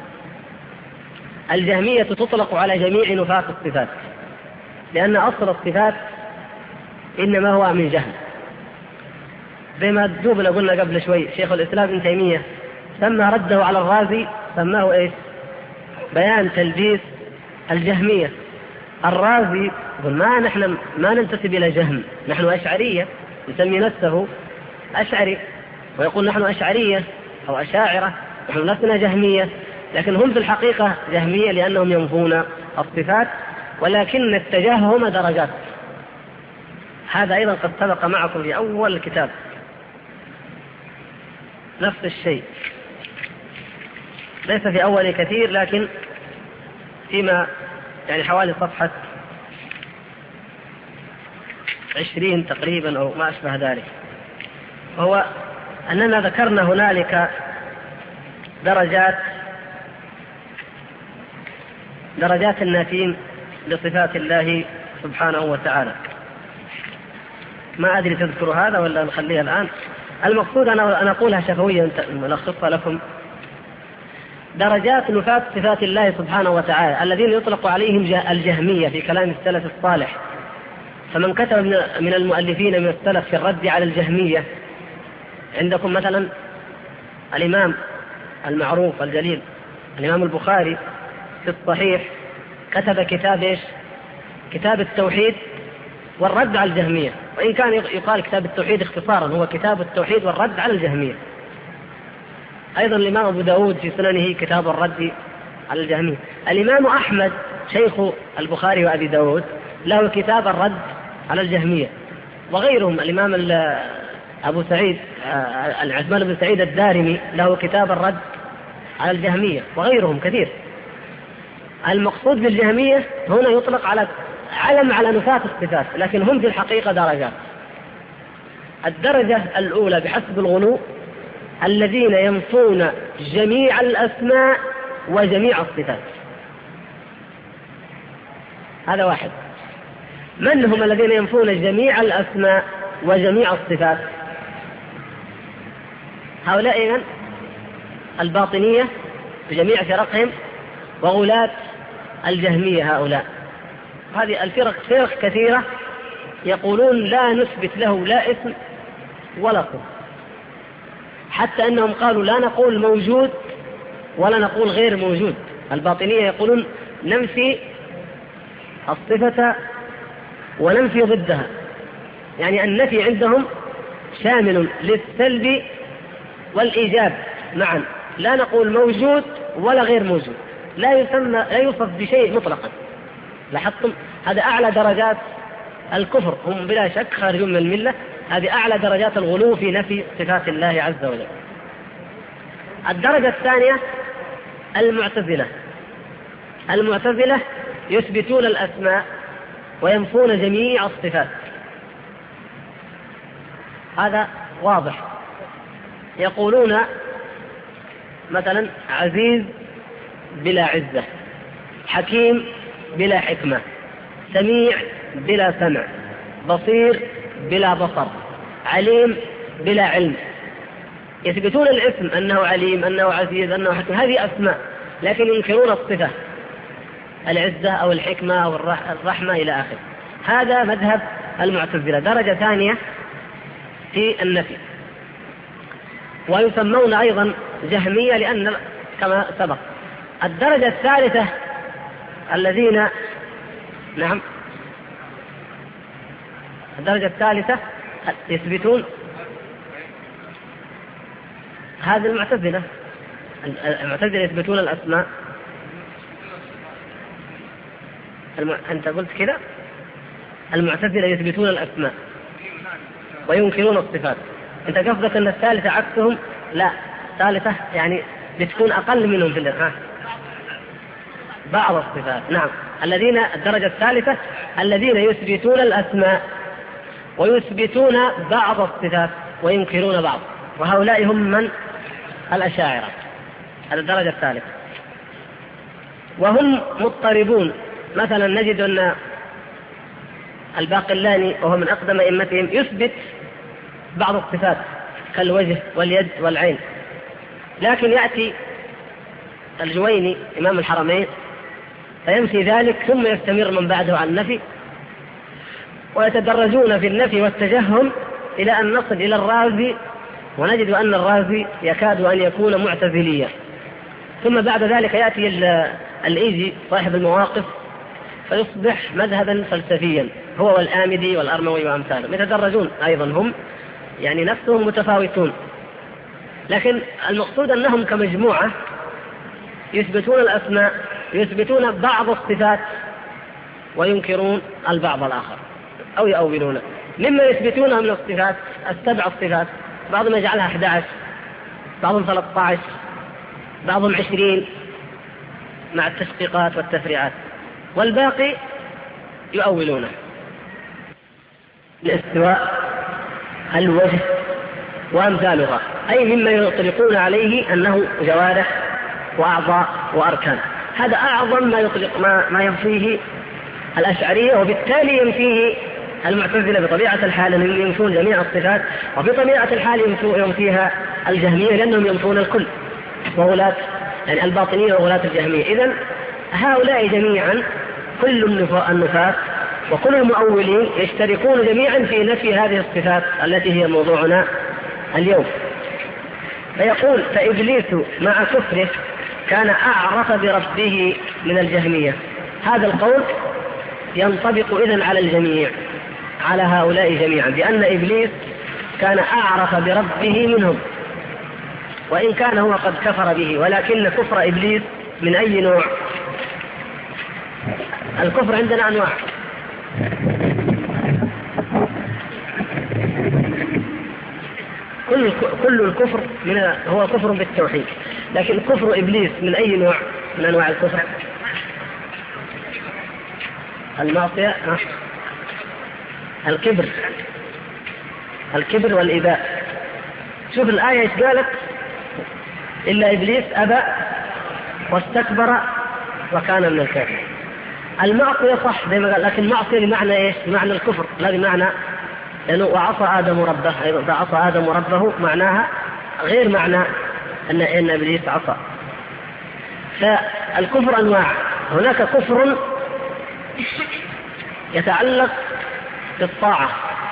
الجهمية تطلق على جميع نفاة الصفات، لأن أصل الصفات إنما هو من جهم. بما دوبنا قلنا قبل شوي شيخ الإسلام ابن تيمية سمى رده على الرازي سماه إيش؟ بيان تلبيس الجهمية. الرازي يقول نحن ما ننتسب إلى جهم، نحن أشعرية، يسمي نفسه أشعري ويقول نحن أشعرية أو أشاعرة، نحن لسنا جهمية، لكن هم في الحقيقة جهمية لأنهم ينفون الصفات، ولكن التجهم درجات. هذا أيضا قد سبق معكم في أول الكتاب، نفس الشيء، ليس في أول كثير لكن فيما يعني حوالي صفحة 20 تقريبا أو ما أشبه ذلك. وهو أننا ذكرنا هنالك درجات النافين لصفات الله سبحانه وتعالى. ما أدري تذكر هذا ولا نخليها الآن. المقصود أنا أقولها شفويا نلخصها لكم. درجات نفاة صفات الله سبحانه وتعالى الذين يطلق عليهم الجهمية في كلام السلف الصالح. فمن كتب من المؤلفين من السلف في الرد على الجهمية، عندكم مثلا الإمام المعروف الجليل الإمام البخاري في الصحيح كتب كتاب إيش؟ كتاب التوحيد والرد على الجهمية، وإن كان يقال كتاب التوحيد اختصارا هو كتاب التوحيد والرد على الجهمية. أيضا الإمام أبو داود في سننه كتاب الرد على الجهمية. الإمام أحمد شيخ البخاري وأبي داود له كتاب الرد على الجهمية، وغيرهم الإمام أبو سعيد العثمان بن سعيد الدارمي له كتاب الرد على الجهمية، وغيرهم كثير. المقصود بالجهمية هنا يطلق على علم على نفاة الصفات، لكن هم في الحقيقة درجات. الدرجة الأولى بحسب الغلو الذين ينفون جميع الأسماء وجميع الصفات، هذا واحد. من هم الذين ينفون جميع الأسماء وجميع الصفات؟ هؤلاء الباطنية بجميع فرقهم وغلاة الجهمية. هؤلاء هذه فرق كثيرة يقولون لا نثبت له لا اسم ولا صفة، حتى أنهم قالوا لا نقول موجود ولا نقول غير موجود. الباطنية يقولون ننفي الصفة وننفي ضدها، يعني النفي عندهم شامل للسلب والإيجاب معا، لا نقول موجود ولا غير موجود، لا يوصف بشيء مطلقا. لاحظتم هذا أعلى درجات الكفر، هم بلا شك خارجون من الملة. هذه أعلى درجات الغلو في نفي صفات الله عز وجل. الدرجة الثانية المعتزلة يثبتون الأسماء وينفون جميع الصفات، هذا واضح. يقولون مثلا عزيز بلا عزة، حكيم بلا حكمة، سميع بلا سمع، بصير بلا بصر، عليم بلا علم. يثبتون الاسم أنه عليم، أنه عزيز، أنه حكيم، هذه أسماء، لكن ينكرون الصفة، العزة أو الحكمة أو الرحمة إلى آخره. هذا مذهب المعتزلة، درجة ثانية في النفي. ويسمون أيضا جهمية لأن كما سبق. الدرجة الثالثة الذين الدرجة الثالثة يثبتون هذه المعتزلة يثبتون الأسماء. أنت قلت كذا، المعتزلة يثبتون الأسماء وينكرون الصفات. أنت قصدك أن الثالثة عكسهم؟ لا، الثالثة يعني بتكون أقل منهم في بعض الصفات. نعم، الدرجة الثالثة الذين يثبتون الأسماء ويثبتون بعض الصفات وينكرون بعض، وهؤلاء هم من الأشاعرة. هذه الدرجة الثالثة، وهم مضطربون. مثلا نجد أن الباقلاني وهو من أقدم أئمتهم يثبت بعض الصفات كالوجه واليد والعين، لكن يأتي الجويني إمام الحرمين فينفي ذلك، ثم يستمر من بعده على النفي، ويتدرجون في النفي والتجهم إلى أن نصل إلى الرازي، ونجد أن الرازي يكاد أن يكون معتزليا. ثم بعد ذلك يأتي الإيجي صاحب المواقف فيصبح مذهبا فلسفيا، هو والآمدي والأرموي وأمثالهم، يتدرجون أيضا هم يعني نفسهم متفاوتون. لكن المقصود أنهم كمجموعة يثبتون الأسماء، يثبتون بعض الصفات وينكرون البعض الآخر أو يؤولون. مما يثبتونه من الصفات 7 صفات، بعضهم يجعلها 11، بعضهم 13، بعضهم 20 مع التشقيقات والتفريعات، والباقي يؤولونه. الاستواء، الوجه وأمثالها، أي مما يطلقون عليه أنه جوارح وأعضاء وأركان. هذا أعظم ما يطلق ما ينفيه الأشعرية، وبالتالي ينفيه المعتزلة بطبيعة الحال أنهم ينفون جميع الصفات، وبطبيعة الحال ينفيها الجهمية لأنهم ينفون الكل، وغلاة يعني الباطنية وغلاة الجهمية. إذن هؤلاء جميعا كل النفاة وكل المؤولين يشتركون جميعا في نفي هذه الصفات التي هي موضوعنا اليوم. فيقول فإبليس مع كفره كان أعرف بربه من الجهمية. هذا القول ينطبق إذن على الجميع، على هؤلاء جميعا، بأن إبليس كان أعرف بربه منهم، وإن كان هو قد كفر به، ولكن كفر إبليس من أي نوع؟ الكفر عندنا أنواع. كل الكفر هو كفر بالتوحيد، لكن كفر إبليس من أي نوع من أنواع الكفر؟ المعصية، الكبر والإباء. شوف الآية قالت إلا إبليس أبى واستكبر وكان من الكافرين. المعصية صح زي ما قال، لكن المعصية بمعنى إيش؟ بمعنى الكفر، لا بمعنى لأنه وعصى آدم ربه، إذا عصى آدم ربه معناها غير معنى أن إبليس عصى. فالكفر أنواع، هناك كفر يتعلق بالطاعة،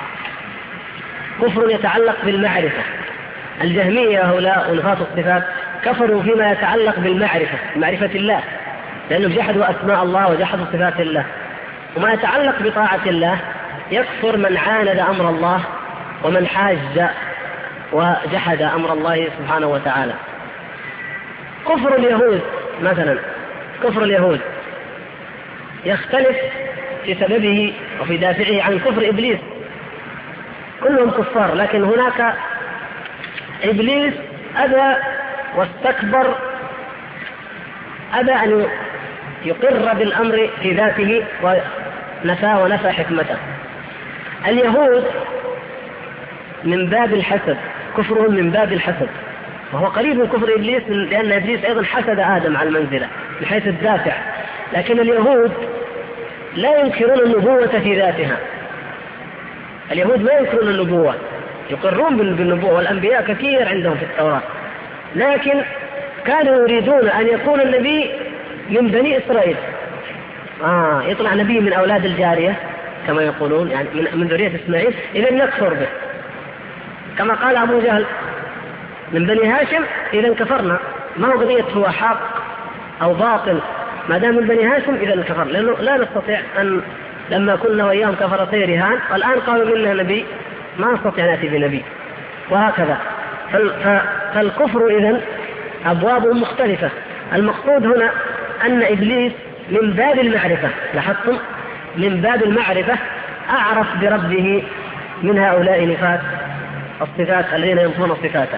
كفر يتعلق بالمعرفة. الجهمية هؤلاء ونفاة الصفات كفروا فيما يتعلق بالمعرفة، معرفة الله، لأنهم جحدوا أسماء الله وجحدوا صفات الله. وما يتعلق بطاعة الله يكفر من عاند أمر الله ومن حاج وجحد أمر الله سبحانه وتعالى. كفر اليهود مثلا، كفر اليهود يختلف في سببه وفي دافعه عن كفر إبليس، كلهم كفار، لكن هناك إبليس أبى واستكبر، أبى أن يقر بالأمر في ذاته ونفى حكمته. اليهود من باب الحسد، كفرهم من باب الحسد، وهو قريب من كفر إبليس، لأن إبليس أيضا حسد آدم على المنزلة من حيث الدافع، لكن اليهود لا ينكرون النبوة في ذاتها. اليهود ما ينكرون النبوة، يقرون بالنبوة، والأنبياء كثير عندهم في التوراة، لكن كانوا يريدون أن يكون النبي من بني إسرائيل، يطلع نبي من أولاد الجارية كما يقولون، يعني من ذرية إسماعيل، إذا نكفر به، كما قال أبو جهل من بني هاشم إذا كفرنا. ما هو قضية هو حق أو باطل، ما دام من بني هاشم إذا كفر، لأنه لا نستطيع أن لما كنا وإياهم كفرتي رهان والآن قالوا منا نبي، ما نستطيع نأتي بنبي، وهكذا. فالكفر إذن أبوابه مختلفة. المقصود هنا أن إبليس من باب المعرفة، لاحظتم، من باب المعرفة أعرف بربه من هؤلاء نفاة الصفات الذين ينفون صفاته.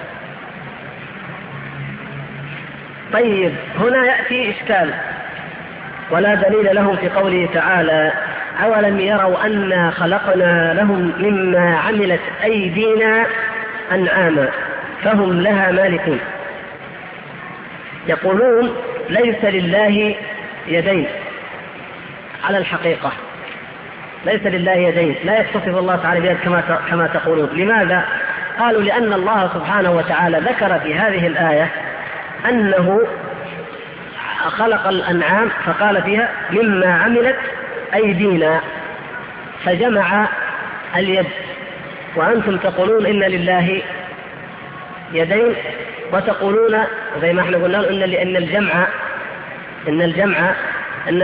طيب، هنا يأتي إشكال ولا دليل لهم في قوله تعالى أولم يروا أنا خلقنا لهم مما عملت أيدينا أنعاما فهم لها مالكون. يقولون ليس لله يدين، على الحقيقة ليس لله يدين، لا يتصف الله تعالى بيد كما تقولون. لماذا؟ قالوا لأن الله سبحانه وتعالى ذكر في هذه الآية أنه خلق الأنعام فقال فيها مما عملت أيدينا، فجمع اليد، وأنتم تقولون إن لله يدين، وتقولون زي ما احنا قلنا إن الجمع أن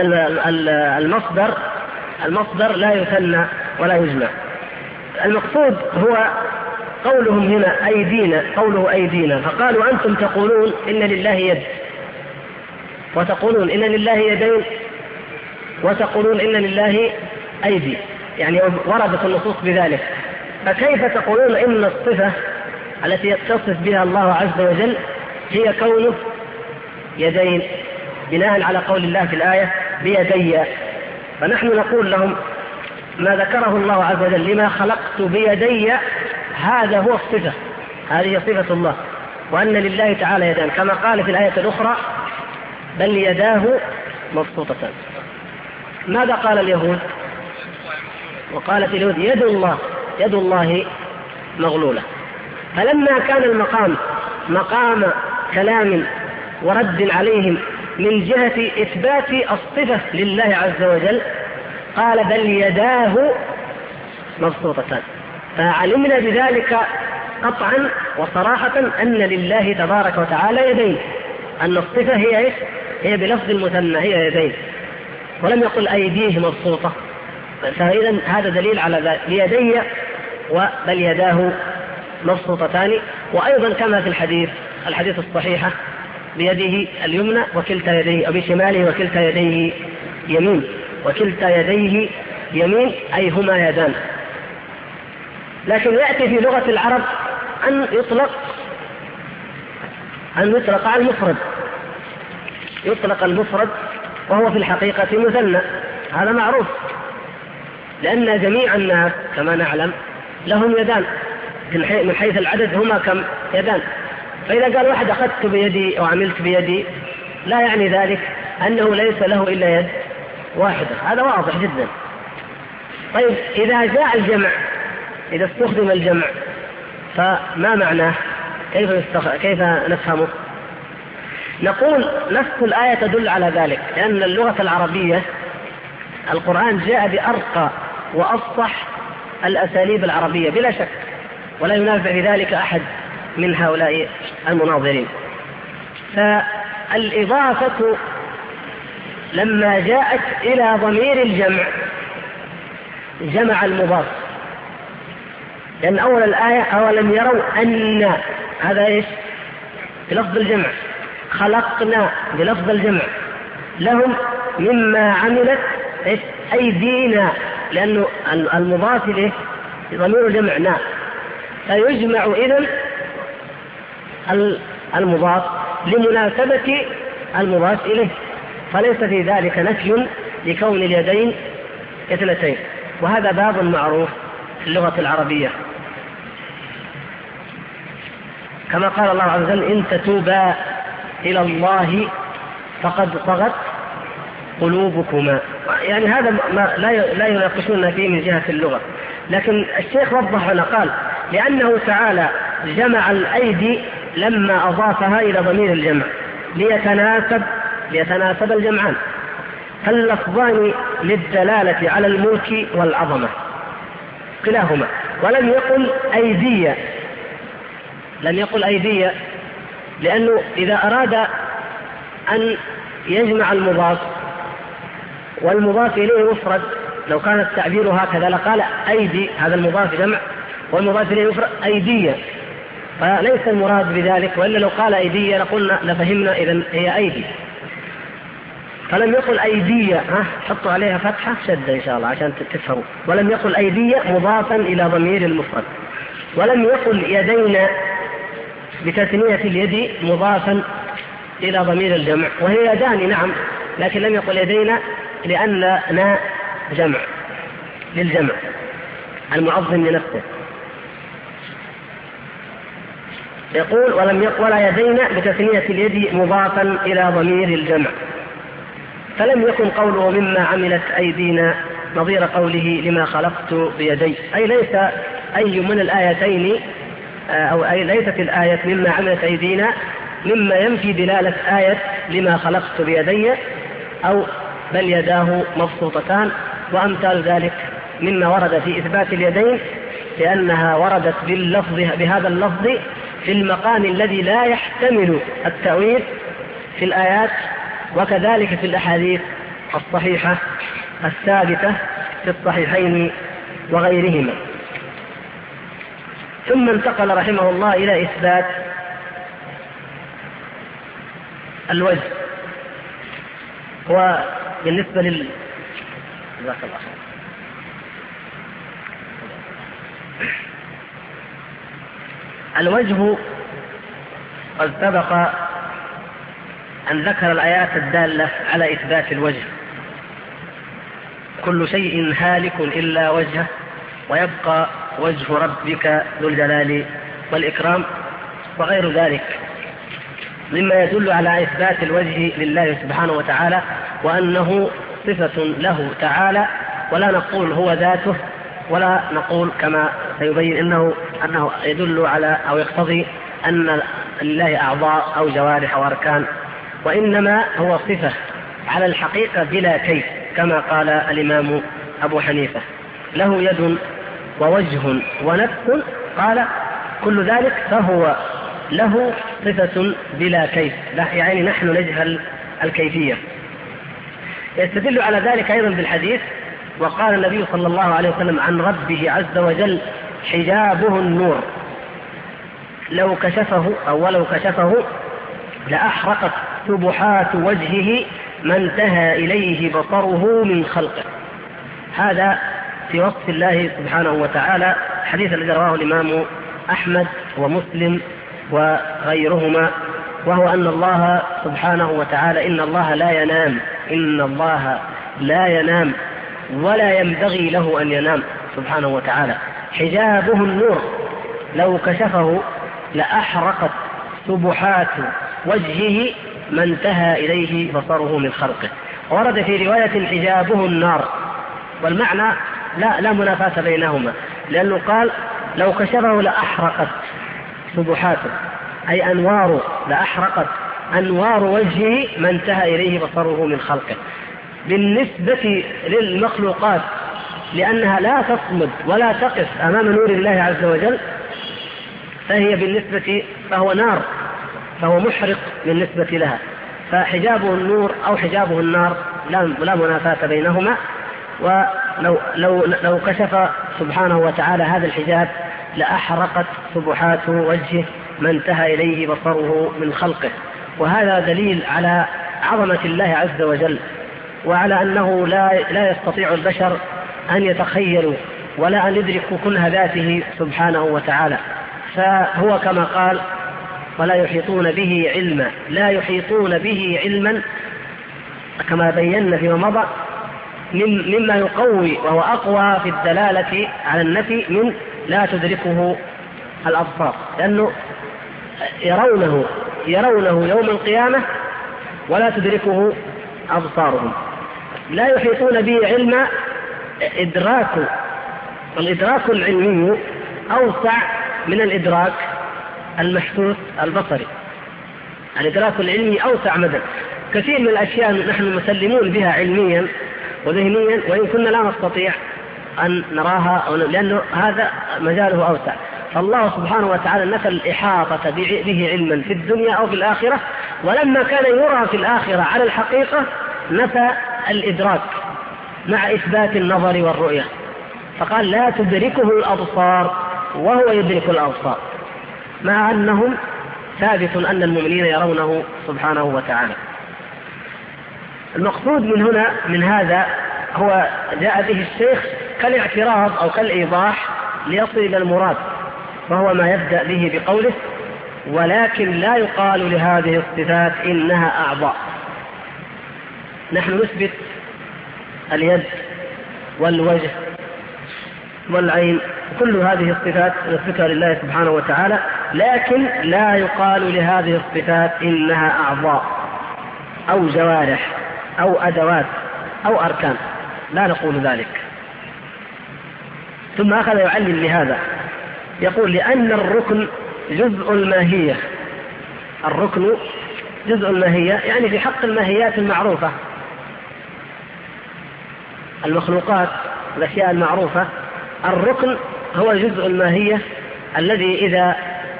المصدر لا يثنى ولا يجمع. المقصود هو قولهم هنا أيدينا، قوله أيدينا، فقالوا أنتم تقولون إن لله يد، وتقولون إن لله يدين، وتقولون إن لله أيدي، يعني وردت النصوص بذلك، فكيف تقولون إن الصفة التي يتصف بها الله عز وجل هي كونه يدين بناء على قول الله في الآية بيدي؟ فنحن نقول لهم ما ذكره الله عز وجل لما خلقت بيدي هذا هو الصفة، هذه صفة الله، وأن لله تعالى يدان، كما قال في الآية الأخرى بل يداه مبسوطتان. ماذا قال اليهود؟ وقالت اليهود يد الله مغلولة. فلما كان المقام مقام كلام ورد عليهم من جهة إثبات الصفة لله عز وجل قال بل يداه مبسوطتان، فعلمنا بذلك قطعا وصراحة أن لله تبارك وتعالى يدين، أن الصفة هي بلفظ المثنى، هي يدين. ولم يقل أيديه مبسوطة، فإذا هذا دليل على ذلك، بيدي بل يداه مبسوطتان. وأيضا كما في الحديث الصحيحة بيده اليمنى وكلتا يديه، أو بشماله وكلتا يديه يمين، وكلتا يديه يمين أي هما يدان. لكن يأتي في لغة العرب أن يطلق على المفرد، يطلق المفرد وهو في الحقيقة مثنى، هذا معروف، لأن جميع الناس كما نعلم لهم يدان، من حيث العدد هما كم يدان. فإذا قال واحد أخذت بيدي أو عملت بيدي لا يعني ذلك أنه ليس له إلا يد واحدة، هذا واضح جدا. طيب إذا جاء الجمع، إذا استخدم الجمع فما معناه؟ كيف نفهمه؟ نقول نفس الآية تدل على ذلك، لأن اللغة العربية القرآن جاء بأرقى وأفصح الأساليب العربية بلا شك، ولا ينافع في ذلك أحد من هؤلاء المناظرين. فالإضافة لما جاءت إلى ضمير الجمع جمع المضاف، لأن أول الآية أولم يروا أن، هذا إيش؟ بلفظ الجمع. خلقنا بلفظ الجمع، لهم مما عملت أيدينا، لأنه المضاف إليه ضمير الجمع نا، فيجمع إذن المضاف لمناسبة المضاف إليه، فليس في ذلك نفي لكون اليدين اثنتين، وهذا باب معروف في اللغة العربية. كما قال الله عز وجل إن تتوبا إلى الله فقد طغت قلوبكما، يعني هذا ما لا يناقشون فيه من جهة اللغة، لكن الشيخ وضح هنا قال لأنه تعالى جمع الأيدي لما أضافها إلى ضمير الجمع ليتناسب الجمعان، فاللفظان للدلالة على الملك والعظمة كلاهما. ولم يقل أيدية، لم يقل أيدية، لأنه إذا أراد أن يجمع المضاف والمضاف إليه مفرد، لو كان التعبير هكذا لقال أيدي، هذا المضاف جمع والمضاف إليه مفرد أيدية، فليس المراد بذلك، وإلا لو قال أيدية لقلنا لفهمنا إذن هي أيدي. فلم يقل أيدية، حطوا عليها فتحة شدة إن شاء الله عشان تفهموا. ولم يقل أيدية مضافا إلى ضمير المفرد، ولم يقل يدينا بتثنية اليد مضافا إلى ضمير الجمع، وهي يدان نعم، لكن لم يقل يدينا لأننا جمع للجمع المعظم لنفسه. يقول ولم يقل يدينا بتثنية اليد مضافا إلى ضمير الجمع، فلم يكن قوله مما عملت أيدينا نظير قوله لما خلقت بيدي، أي ليس أي من الآيتين أو أي ليست الآية مما عملت أيدينا مما ينفي دلالة آية لما خلقت بيدي، أو بل يداه مبسوطتان وأمثال ذلك مما ورد في إثبات اليدين، لأنها وردت بهذا اللفظ في المقام الذي لا يحتمل التأويل في الآيات، وكذلك في الأحاديث الصحيحة الثابتة في الصحيحين وغيرهما. ثم انتقل رحمه الله إلى إثبات الوجه، وبالنسبة جزاك الله خير. الوجه قد سبق أن ذكر الآيات الدالة على إثبات الوجه، كل شيء هالك إلا وجهه ويبقى وجه ربك ذو الجلال والإكرام وغير ذلك مما يدل على إثبات الوجه لله سبحانه وتعالى، وأنه صفة له تعالى، ولا نقول هو ذاته، ولا نقول كما سيبين أنه يدل على أو يقتضي أن لله أعضاء أو جوارح أو أركان، وإنما هو صفة على الحقيقة بلا كيف، كما قال الإمام أبو حنيفة له يد ووجه ونفس، قال كل ذلك فهو له صفة بلا كيف، يعني نحن نجهل الكيفية. يستدل على ذلك أيضا بالحديث: وقال النبي صلى الله عليه وسلم عن ربه عز وجل: حجابه النور، لو كشفه أو ولو كشفه لأحرقت سبحات وجهه ما انتهى إليه بصره من خلقه. هذا في وصف الله سبحانه وتعالى، حديث الذي رواه الإمام أحمد ومسلم وغيرهما، وهو أن الله سبحانه وتعالى إن الله لا ينام ولا ينبغي له أن ينام سبحانه وتعالى. حجابه النور، لو كشفه لأحرقت سبحات وجهه ما انتهى إليه بصره من خلقه. ورد في رواية: حجابه النار، والمعنى لا منافاة بينهما، لأنه قال: لو كشفه لأحرقت سبحاته، أي لأحرقت أنوار وجهه ما انتهى إليه بصره من خلقه. بالنسبة للمخلوقات، لأنها لا تصمد ولا تقف أمام نور الله عز وجل، فهو نار، فهو محرق بالنسبة لها، فحجابه النور أو حجابه النار لا منافاة بينهما. ولو كشف سبحانه وتعالى هذا الحجاب لأحرقت سبحات وجهه ما انتهى إليه بصره من خلقه. وهذا دليل على عظمة الله عز وجل، وعلى أنه لا يستطيع البشر أن يتخيلوا ولا أن يدركوا كنه ذاته سبحانه وتعالى. فهو كما قال: ولا يحيطون به علما، لا يحيطون به علما، كما بينا فيما مضى، مما يقوي وهو أقوى في الدلالة على النفي من لا تدركه الأبصار، لأنه يرونه يوم القيامة ولا تدركه أبصارهم. لا يحيطون به علما، الإدراك العلمي أوسع من الإدراك المحسوس البصري. الإدراك العلمي أوسع مدى. كثير من الأشياء نحن مسلمون بها علميا وذهنيا، وإن كنا لا نستطيع أن نراها، لأنه هذا مجاله أوسع. فالله سبحانه وتعالى نفى الإحاطة به علما في الدنيا أو في الآخرة، ولما كان يرى في الآخرة على الحقيقة نفى الإدراك مع إثبات النظر والرؤية، فقال: لا تدركه الأبصار وهو يدرك الأبصار، مع أنهم ثابت أن المؤمنين يرونه سبحانه وتعالى. المقصود من هذا هو جاء به الشيخ كالاعتراض أو كالإيضاح ليصل إلى المراد، وهو ما يبدأ به بقوله: ولكن لا يقال لهذه الصفات إنها أعضاء. نحن نثبت اليد والوجه والعين، كل هذه الصفات نثبتها لله سبحانه وتعالى، لكن لا يقال لهذه الصفات إنها أعضاء أو جوارح أو أدوات أو أركان، لا نقول ذلك. ثم أخذ يعلل لهذا، يقول: لأن الركن جزء الماهية. الركن جزء الماهية، يعني في حق الماهيات المعروفة، المخلوقات، الأشياء المعروفة، الركن هو جزء الماهية الذي إذا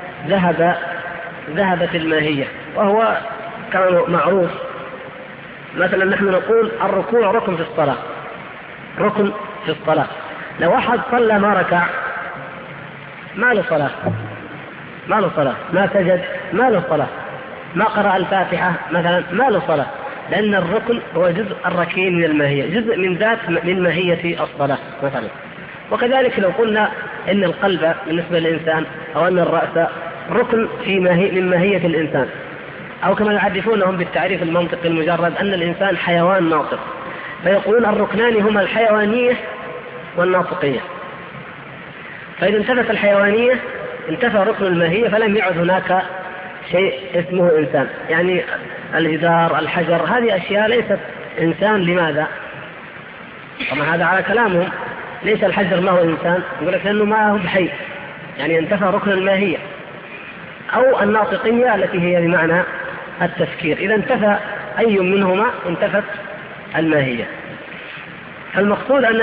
ذهبت الماهية، وهو كما معروف. مثلا نحن نقول الركوع ركن في الصلاة، ركن في الصلاة. لو أحد صلى ما ركع ما له صلاة، ما سجد ما له صلاة، ما قرأ الفاتحة مثلا ما له صلاة، لأن الركن هو جزء الركين من الماهية، جزء من ماهية الصلاة مثلا. وكذلك لو قلنا إن القلب بالنسبة للإنسان أو أن الرأس ركن من ماهية الإنسان، أو كما يعرفونهم بالتعريف المنطقي المجرد أن الإنسان حيوان ناطق، فيقولون الركنان هما الحيوانية والناطقية. فإذا انتفت الحيوانية انتفى ركن الماهية، فلم يعد هناك شيء اسمه إنسان. يعني الجدار، الحجر، هذه أشياء ليست إنسان. لماذا؟ طبعا هذا على كلامهم، ليس الحجر ما هو إنسان، يقول لك لأنه ما هو بحي، يعني انتفى ركن الماهية. أو الناطقية التي هي بمعنى التفكير، إذا انتفى أي منهما انتفت الماهية. فالمقصود أننا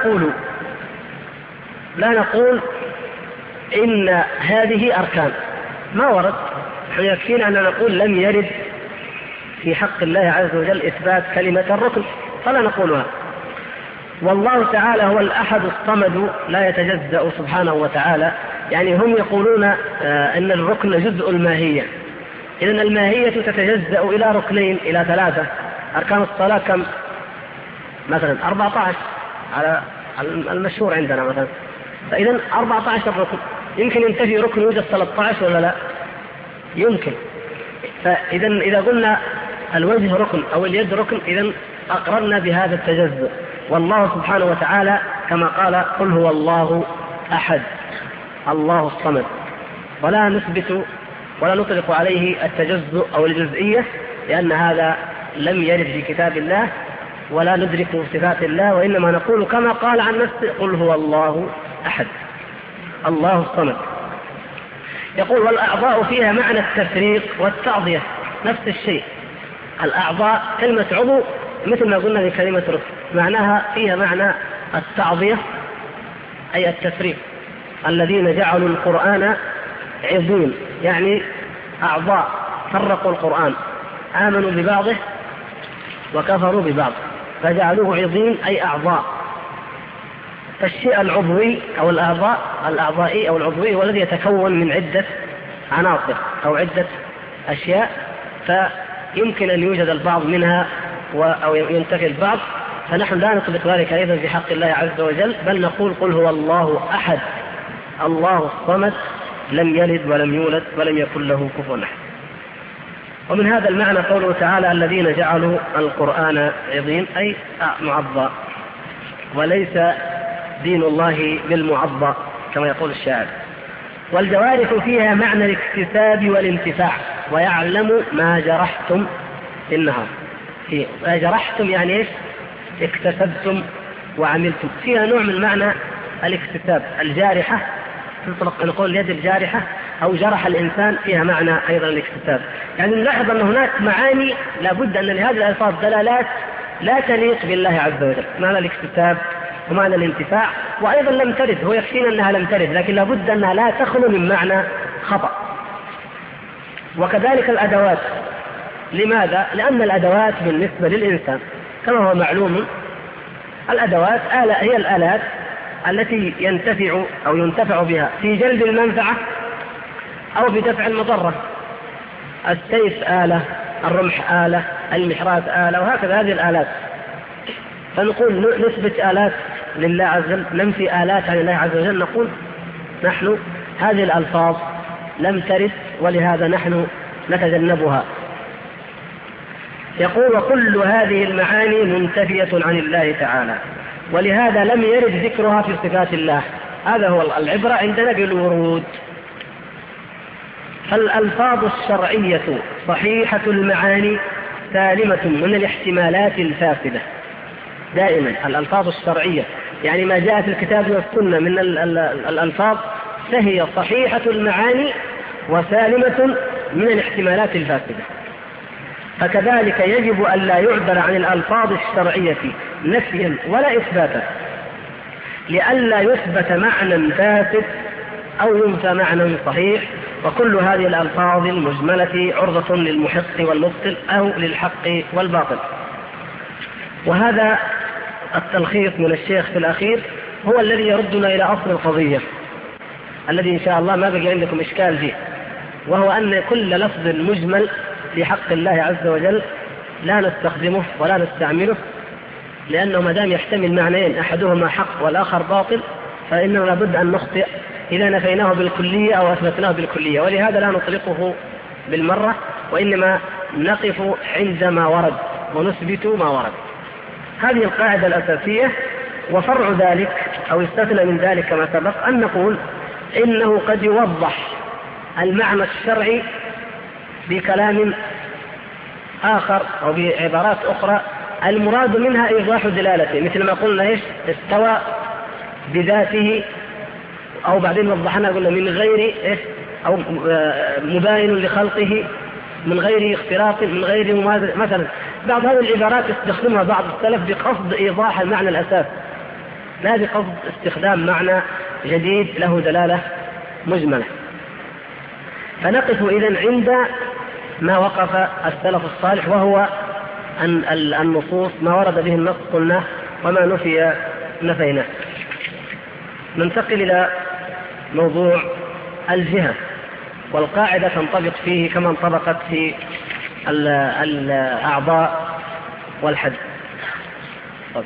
لا نقول إن هذه أركان، ما ورد. يكفينا أن نقول لم يرد في حق الله عز وجل إثبات كلمة الركن، فلا نقولها. والله تعالى هو الأحد الصمد لا يتجزأ سبحانه وتعالى. يعني هم يقولون أن الركن جزء الماهية، إذن الماهية تتجزأ إلى ركنين إلى 3. أركان الصلاة كم؟ مثلا 14 على المشهور عندنا مثلا، فإذن 14 ركن، يمكن ينتفي ركن يوجد 13 ولا لا؟ يمكن. فإذن إذا قلنا الوجه ركن أو اليد ركن، إذن أقررنا بهذا التجزؤ. والله سبحانه وتعالى كما قال قل هو الله أحد الله الصمد، ولا نثبت ولا نطلق عليه التجزؤ أو الجزئية، لأن هذا لم يرد في كتاب الله ولا ندرك صفات الله، وإنما نقول كما قال عن نفسه قل هو الله أحد الله الصمد. يقول والأعضاء فيها معنى التفريق والتعضية، نفس الشيء. الأعضاء كلمة عضو مثل ما قلنا في كلمة ركن، معناها فيها معنى التعضية أي التفريق. الذين جعلوا القرآن عضين، يعني أعضاء فرقوا القرآن، آمنوا ببعضه وكفروا ببعض فجعلوه عضين أي أعضاء. فالشيء العضوي أو الأعضائي أو العضوي هو الذي يتكون من عدة عناصر أو عدة أشياء، فيمكن أن يوجد البعض منها أو ينتفي البعض، فنحن لا نطلق ذلك أيضا في حق الله عز وجل، بل نقول قل هو الله أحد الله الصمد لم يلد ولم يولد ولم يكن له كفوا أحد. ومن هذا المعنى قوله تعالى الذين جعلوا القرآن عضين أي معضى، وليس دين الله بالمعضى كما يقول الشاعر. والجوارح فيها معنى الاكتساب والانتفاع، ويعلم ما جرحتم في النهار. جرحتم يعني ايش؟ اكتسبتم وعملتم، فيها نوع من معنى الاكتساب. الجارحة تطلق نقول اليد الجارحة أو جرح الإنسان، فيها معنى أيضا الاكتساب. يعني نلاحظ أن هناك معاني لابد أن لهذه الألفاظ دلالات لا تليق بالله عز وجل، معنى الاكتساب ومعنى الانتفاع، وأيضا لم ترد، هو يكفينا أنها لم ترد، لكن لابد أنها لا تخلو من معنى خطأ. وكذلك الأدوات. لماذا؟ لأن الأدوات بالنسبة للإنسان كما هو معلوم، الأدوات هي الآلات التي ينتفع بها في جلب المنفعة أو بدفع المضرة. السيف آلة، الرمح آلة، المحراث آلة، وهكذا هذه الآلات. فنقول نثبت آلات لله عز وجل، ننفي آلات عن الله عز وجل، نقول نحن هذه الألفاظ لم ترد ولهذا نحن نتجنبها. يقول وكل هذه المعاني منتفية عن الله تعالى، ولهذا لم يرد ذكرها في صفات الله. هذا هو العبرة عندنا بالورود. فالألفاظ الشرعية صحيحة المعاني سالمة من الاحتمالات الفاسدة. دائما الألفاظ الشرعية يعني ما جاء في الكتاب والسنة من الألفاظ فهي صحيحة المعاني وسالمة من الاحتمالات الفاسدة. فكذلك يجب أن لا يعبر عن الألفاظ الشرعية نفيا ولا إثباتا، لئلا يثبت معنى فاسد أو ينفى معنى صحيح. وكل هذه الألفاظ المجملة عرضة للمحق والمبطل أو للحق والباطل. وهذا التلخيص من الشيخ في الأخير هو الذي يردنا إلى أصل القضية، الذي إن شاء الله ما بقي عندكم إشكال فيه، وهو أن كل لفظ مجمل في حق الله عز وجل لا نستخدمه ولا نستعمله، لأنه ما دام يحتمل معنيين أحدهما حق والآخر باطل فإنه لابد أن نخطئ إذا نفيناه بالكلية أو أثبتناه بالكلية، ولهذا لا نطلقه بالمرة، وإنما نقف عندما ورد ونثبت ما ورد. هذه القاعدة الأساسية. وفرع ذلك أو يستثنى من ذلك كما سبق أن نقول إنه قد يوضح المعنى الشرعي بكلام آخر أو بعبارات أخرى المراد منها إيضاح دلالته، مثل ما قلنا إيش استوى بذاته، أو بعدين وضحنا قلنا من غير إيش أو مباين لخلقه من غير اختلاط من غير مماثل مثلا. بعض هذه العبارات استخدمها بعض السلف بقصد إيضاح المعنى الأساس، لا بقصد استخدام معنى جديد له دلالة مجملة. فنقف إذن عند ما وقف السلف الصالح، وهو أن النصوص ما ورد به النص قلنا وما نفي نفيناه. ننتقل إلى موضوع الجهة، والقاعدة تنطبق فيه كما انطبقت في الأعضاء والحد. طيب.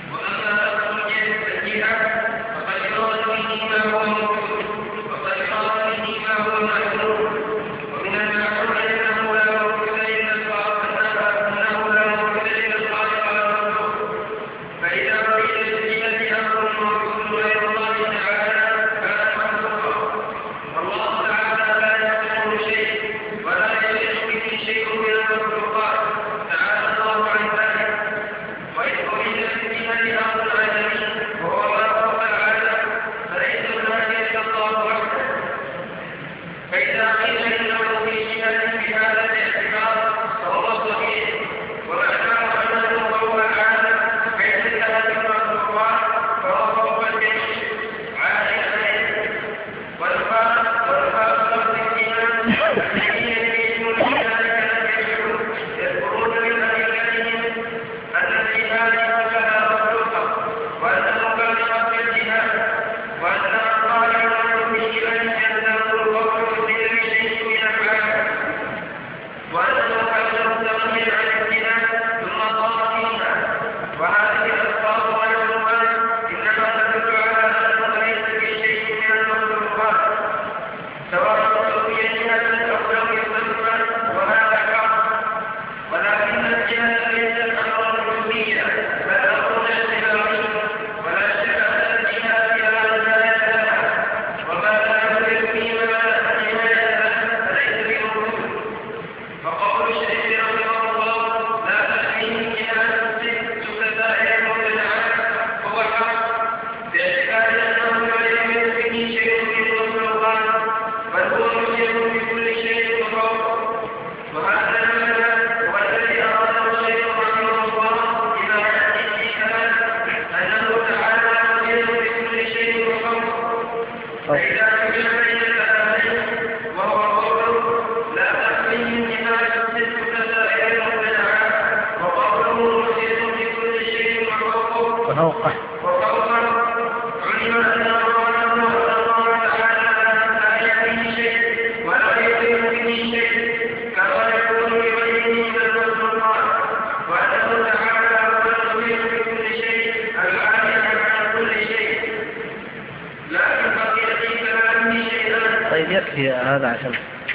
هذا عشان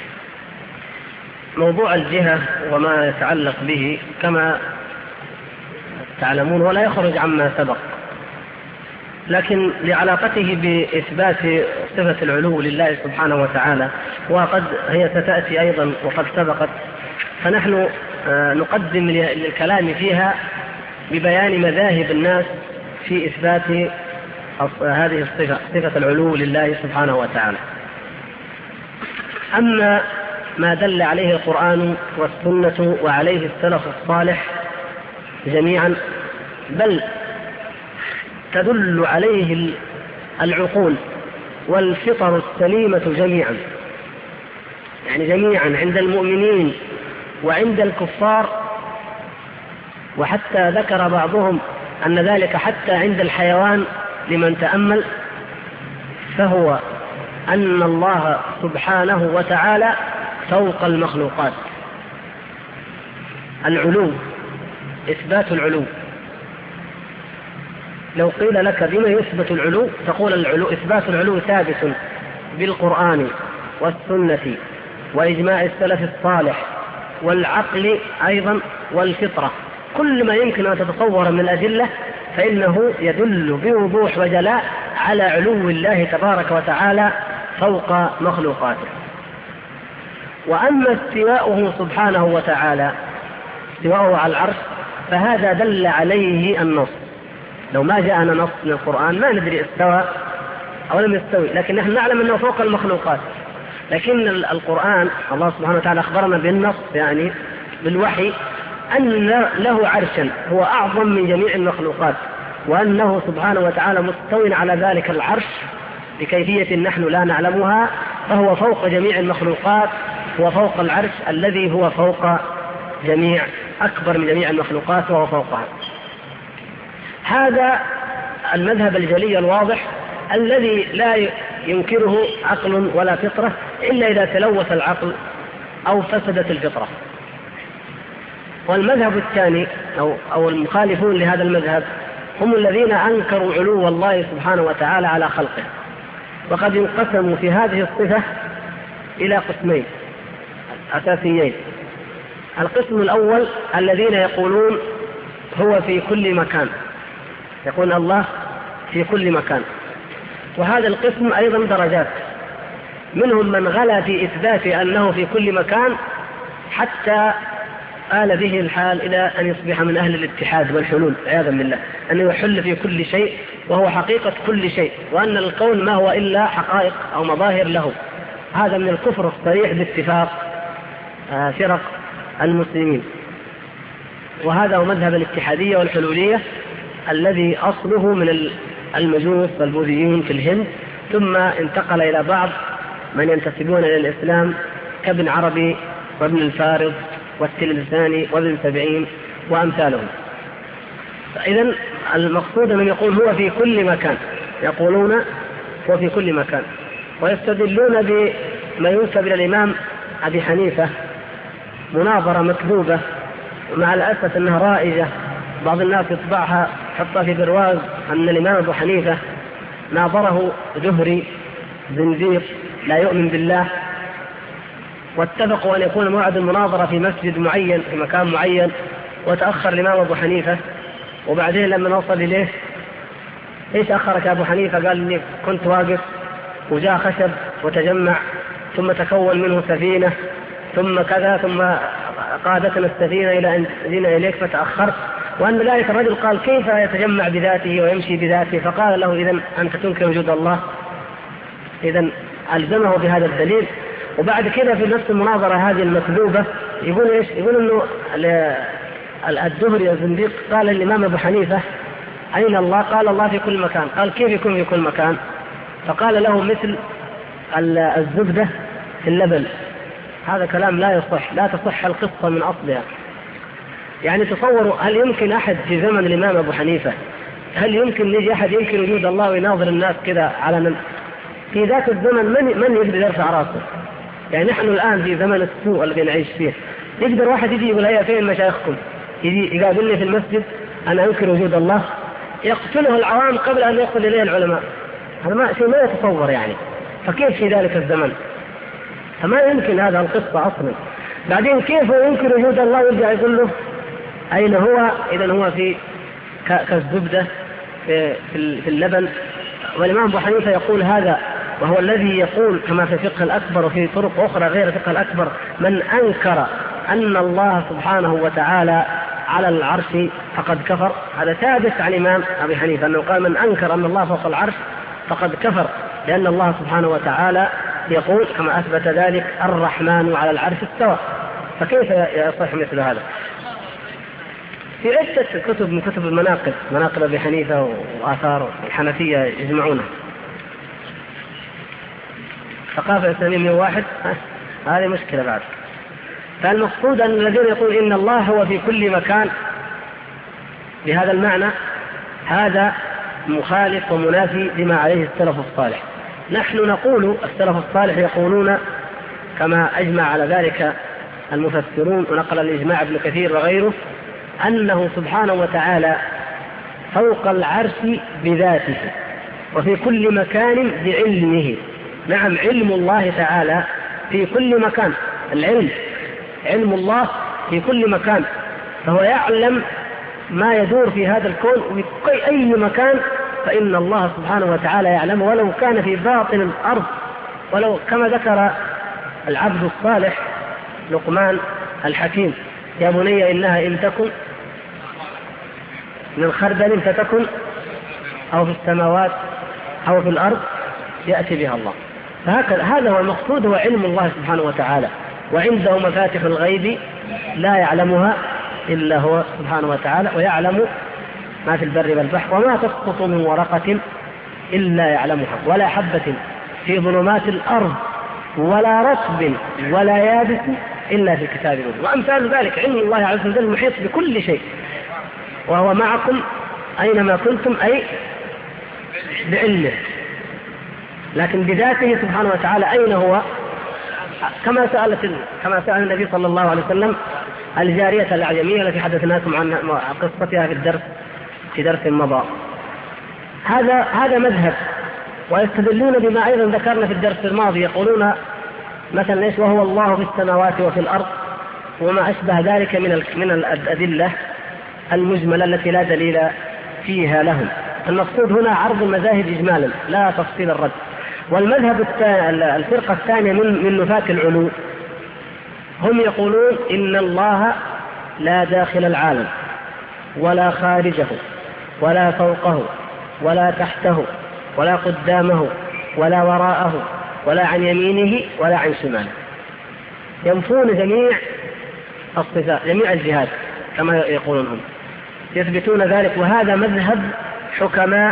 موضوع الجهة وما يتعلق به كما تعلمون ولا يخرج عما سبق، لكن لعلاقته بإثبات صفة العلو لله سبحانه وتعالى، وقد هي ستأتي أيضا وقد سبقت، فنحن نقدم للكلام فيها ببيان مذاهب الناس في إثبات هذه الصفة، صفة العلو لله سبحانه وتعالى. أما ما دل عليه القرآن والسنة وعليه السلف الصالح جميعا، بل تدل عليه العقول والفطر السليمة جميعا، يعني جميعا عند المؤمنين وعند الكفار، وحتى ذكر بعضهم أن ذلك حتى عند الحيوان لمن تأمل، فهو أن الله سبحانه وتعالى فوق المخلوقات. العلو، إثبات العلو. لو قيل لك بما يثبت العلو تقول العلو، إثبات العلو ثابت بالقرآن والسنة وإجماع السلف الصالح والعقل أيضا والفطرة. كل ما يمكن أن تتصور من الأدلة فإنه يدل بوضوح وجلاء على علو الله تبارك وتعالى فوق مخلوقاته. وأما استواؤه سبحانه وتعالى، استواؤه على العرش، فهذا دل عليه النص. لو ما جاءنا نص من القرآن ما ندري استوى أو لم يستوي، لكن نحن نعلم أنه فوق المخلوقات. لكن القرآن الله سبحانه وتعالى أخبرنا بالنص، يعني بالوحي، أن له عرشا هو أعظم من جميع المخلوقات، وأنه سبحانه وتعالى مستوٍ على ذلك العرش بكيفية نحن لا نعلمها، فهو فوق جميع المخلوقات وفوق العرش الذي هو فوق جميع أكبر من جميع المخلوقات وهو فوقها. هذا المذهب الجلي الواضح الذي لا ينكره عقل ولا فطرة إلا إذا تلوث العقل أو فسدت الفطرة. والمذهب الثاني أو المخالفون لهذا المذهب هم الذين أنكروا علو الله سبحانه وتعالى على خلقه، وقد ينقسموا في هذه الصفة إلى قسمين أساسيين. القسم الأول الذين يقولون هو في كل مكان، يقول الله في كل مكان، وهذا القسم أيضا درجات، منهم من غلا في إثبات أنه في كل مكان حتى آل به الحال إلى أن يصبح من أهل الاتحاد والحلول عياذا بالله، أنه يحل في كل شيء وهو حقيقة كل شيء، وأن الكون ما هو إلا حقائق أو مظاهر له. هذا من الكفر الصريح باتفاق فرق المسلمين، وهذا هو مذهب الاتحادية والحلولية الذي أصله من المجوس والبوذيين في الهند، ثم انتقل إلى بعض من ينتسبون إلى الإسلام كابن عربي وابن الفارض والتلمساني وابن سبعين وأمثالهم. فإذن المقصود من يقول هو في كل مكان، يقولون هو في كل مكان، ويستدلون بما ينسب إلى الإمام أبي حنيفة مناظرة مكذوبة، ومع الأسف أنها رائجة، بعض الناس يطبعها حتى في برواز، أن الإمام أبو حنيفة ناظره جهري زنديق لا يؤمن بالله، واتفقوا أن يكون موعد المناظرة في مسجد معين في مكان معين، وتأخر الإمام أبو حنيفة، وبعدين لما نوصل إليه إيش أخرك أبو حنيفة؟ قال لي كنت واقف وجاء خشب وتجمع ثم تكون منه سفينة ثم كذا ثم قادتنا السفينة إلى أن جئنا إليك فتأخرت. وأن ذلك الرجل قال كيف يتجمع بذاته ويمشي بذاته؟ فقال له إذن أنت تنكر وجود الله؟ إذن ألزمه بهذا الدليل. وبعد كده في نفس المناظرة هذه المكذوبة يقول إيش؟ يقول إنه الدهري الزنديق قال الإمام أبو حنيفة أين الله؟ قال الله في كل مكان. قال كيف يكون في كل مكان؟ فقال له مثل الزبدة في اللبن. هذا كلام لا يصح، لا تصح القصة من أصلها. يعني تصوروا، هل يمكن أحد في زمن الإمام أبو حنيفة، هل يمكن يجي أحد ينكر وجود الله ويناظر الناس كذا علنا؟ في ذاك الزمن من يقدر يرفع راسه؟ يعني نحن الآن في زمن السوء الذي نعيش فيه، يقدر واحد يجي يقول هيا فين مشايخكم؟ يجي يقابلني في المسجد أنا أنكر وجود الله، يقتله العوام قبل أن يصل إليه العلماء. هذا شيء ما يتصور يعني. فكيف في ذلك الزمن؟ فما يمكن هذا القصة أصلا. بعدين كيف ينكر وجود الله ويرجع يقول له أين هو؟ إذن هو في كالزبدة في اللبن. والإمام أبو حنيفة يقول هذا، وهو الذي يقول كما في فقه الأكبر وفي طرق أخرى غير فقه الأكبر: من أنكر أن الله سبحانه وتعالى على العرش فقد كفر. هذا ثابت عن الإمام أبي حنيفة أنه قال من أنكر أن الله فوق العرش فقد كفر، لأن الله سبحانه وتعالى يقول كما أثبت ذلك: الرحمن على العرش استوى. فكيف يصح مثل هذا؟ في عدة كتب من كتب المناقب، مناقب أبي حنيفة وآثار الحنفية يجمعونها. ثقافة إسلامية واحد، هذه مشكلة بعد. فالمقصود أن الذين يقول إن الله هو في كل مكان بهذا المعنى، هذا مخالف ومنافي لما عليه السلف الصالح. نحن نقول السلف الصالح يقولون كما أجمع على ذلك المفسرون، ونقل الإجماع ابن كثير وغيره، أنه سبحانه وتعالى فوق العرش بذاته وفي كل مكان بعلمه. نعم، علم الله تعالى في كل مكان، علم الله في كل مكان، فهو يعلم ما يدور في هذا الكون وفي أي مكان، فإن الله سبحانه وتعالى يعلم ولو كان في باطن الأرض. ولو كما ذكر العبد الصالح لقمان الحكيم: يا بني إنها إن تكن من خردل فتكن أو في السماوات أو في الأرض يأتي بها الله. فهكذا هذا هو المقصود، هو علم الله سبحانه وتعالى. وعنده مفاتح الغيب لا يعلمها إلا هو سبحانه وتعالى، ويعلم ما في البر والبحر، وما تسقط من ورقة إلا يعلمها، ولا حبة في ظلمات الأرض ولا رطب ولا يابس إلا في كتاب مبين. وأمثال ذلك علم الله عز وجل محيط بكل شيء، وهو معكم أينما كنتم، أي بعلمه، لكن بذاته سبحانه وتعالى أين هو؟ كما سأل النبي صلى الله عليه وسلم الجارية الأعجمية التي حدثناكم عن قصتها في درس مضى. هذا مذهب. ويستدلون بما أيضا ذكرنا في الدرس الماضي، يقولون مثلا ليش وهو الله في السماوات وفي الأرض وما أشبه ذلك من الأدلة المجملة التي لا دليل فيها لهم. المقصود هنا عرض المذاهب إجمالا لا تفصيل الرد. والمذهب الفرقة الثانية من نفاة العلو هم يقولون إن الله لا داخل العالم ولا خارجه ولا فوقه ولا تحته ولا قدامه ولا وراءه ولا عن يمينه ولا عن شماله. ينفون جميع الصفات، جميع الجهات كما يقولون هم، يثبتون ذلك. وهذا مذهب حكماء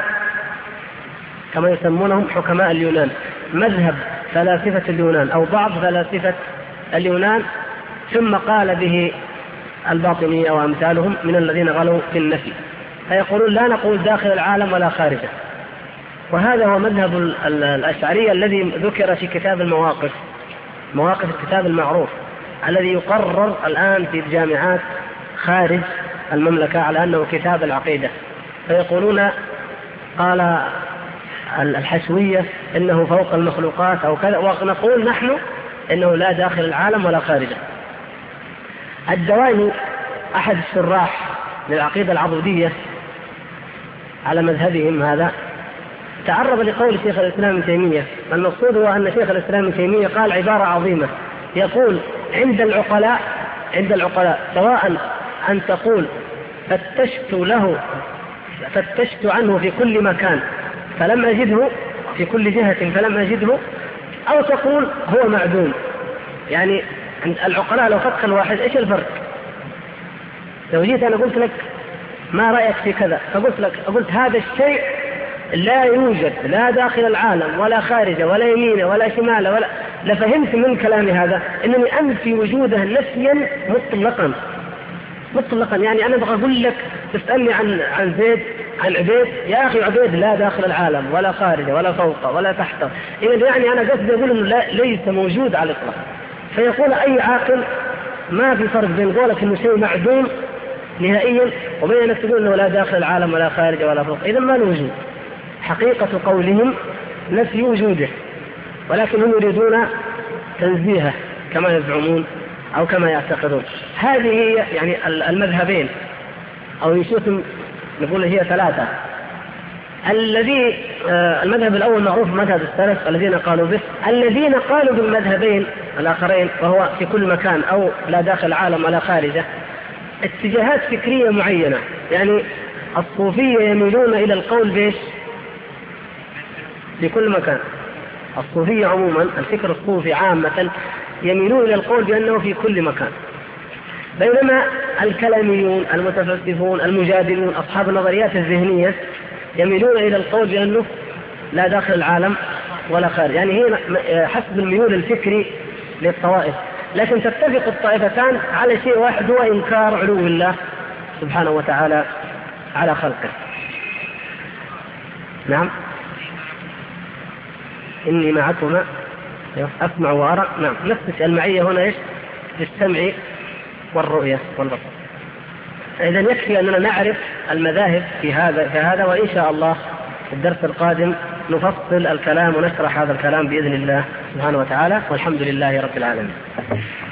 كما يسمونهم حكماء اليونان، مذهب فلاسفة اليونان أو بعض فلاسفة اليونان، ثم قال به الباطنية وأمثالهم من الذين غلوا في النفي، فيقولون لا نقول داخل العالم ولا خارجه. وهذا هو مذهب الأشعرية الذي ذكر في كتاب المواقف، مواقف الكتاب المعروف الذي يقرر الآن في الجامعات خارج المملكة على أنه كتاب العقيدة. فيقولون قال الحشوية إنه فوق المخلوقات أو كذا، ونقول نحن إنه لا داخل العالم ولا خارجه. الدواني أحد الشراح للعقيدة العضدية على مذهبهم هذا تعرض لقول شيخ الإسلام ابن تيمية. المقصود هو أن شيخ الإسلام ابن تيمية قال عبارة عظيمة، يقول عند العقلاء سواء أن تقول فتشت عنه في كل مكان فلم أجده، في كل جهة فلم أجده، أو تقول هو معدوم. يعني العقلاء لو فكر واحد إيش الفرق؟ لو جيت أنا قلت لك ما رأيك في كذا، قلت هذا الشيء لا يوجد لا داخل العالم ولا خارجه ولا يمينه ولا شماله ولا، لفهمت من كلامي هذا إنني أنفي وجوده نفيا مطلقا. يعني أنا أبغى أقول لك تسألني عن زيد، عن عبيد، يا أخي عبيد لا داخل العالم ولا خارجه ولا فوقه ولا تحته، يعني أنا قصدي أقول إنه ليس موجود على الإطلاق. فيقول أي عاقل ما في فرق بين قولك إنه شيء معدوم نهائيا وبين أنك تقول إنه لا داخل العالم ولا خارجه ولا فوقه. إذا ما له وجود. حقيقة قولهم نفي وجوده، ولكن هم يريدون تنزيهه كما يزعمون أو كما يعتقدون. هذه هي يعني المذهبين، أو يشوفهم نقول هي ثلاثة. المذهب الأول معروف مذهب السلف الذين قالوا به. الذين قالوا بالمذهبين الآخرين وهو في كل مكان أو لا داخل العالم ولا خارجه، اتجاهات فكرية معينة. يعني الصوفية يميلون إلى القول بيش في كل مكان. الصوفية عموما، الفكر الصوفي عامة يميلون إلى القول بأنه في كل مكان، بينما الكلاميون المتفلسفون المجادلون أصحاب النظريات الذهنية يميلون إلى القول بأنه لا داخل العالم ولا خارج. يعني هي حسب الميول الفكري للطوائف، لكن تتفق الطائفتان على شيء واحد، هو إنكار علو الله سبحانه وتعالى على خلقه. نعم، إني معكما أسمع وأرى. نعم، نفس المعية هنا إيش؟ بالسمع والرؤية والبصر. إذن يكفي أننا نعرف المذاهب في هذا وإن شاء الله في الدرس القادم نفصل الكلام ونشرح هذا الكلام بإذن الله سبحانه وتعالى، والحمد لله رب العالمين.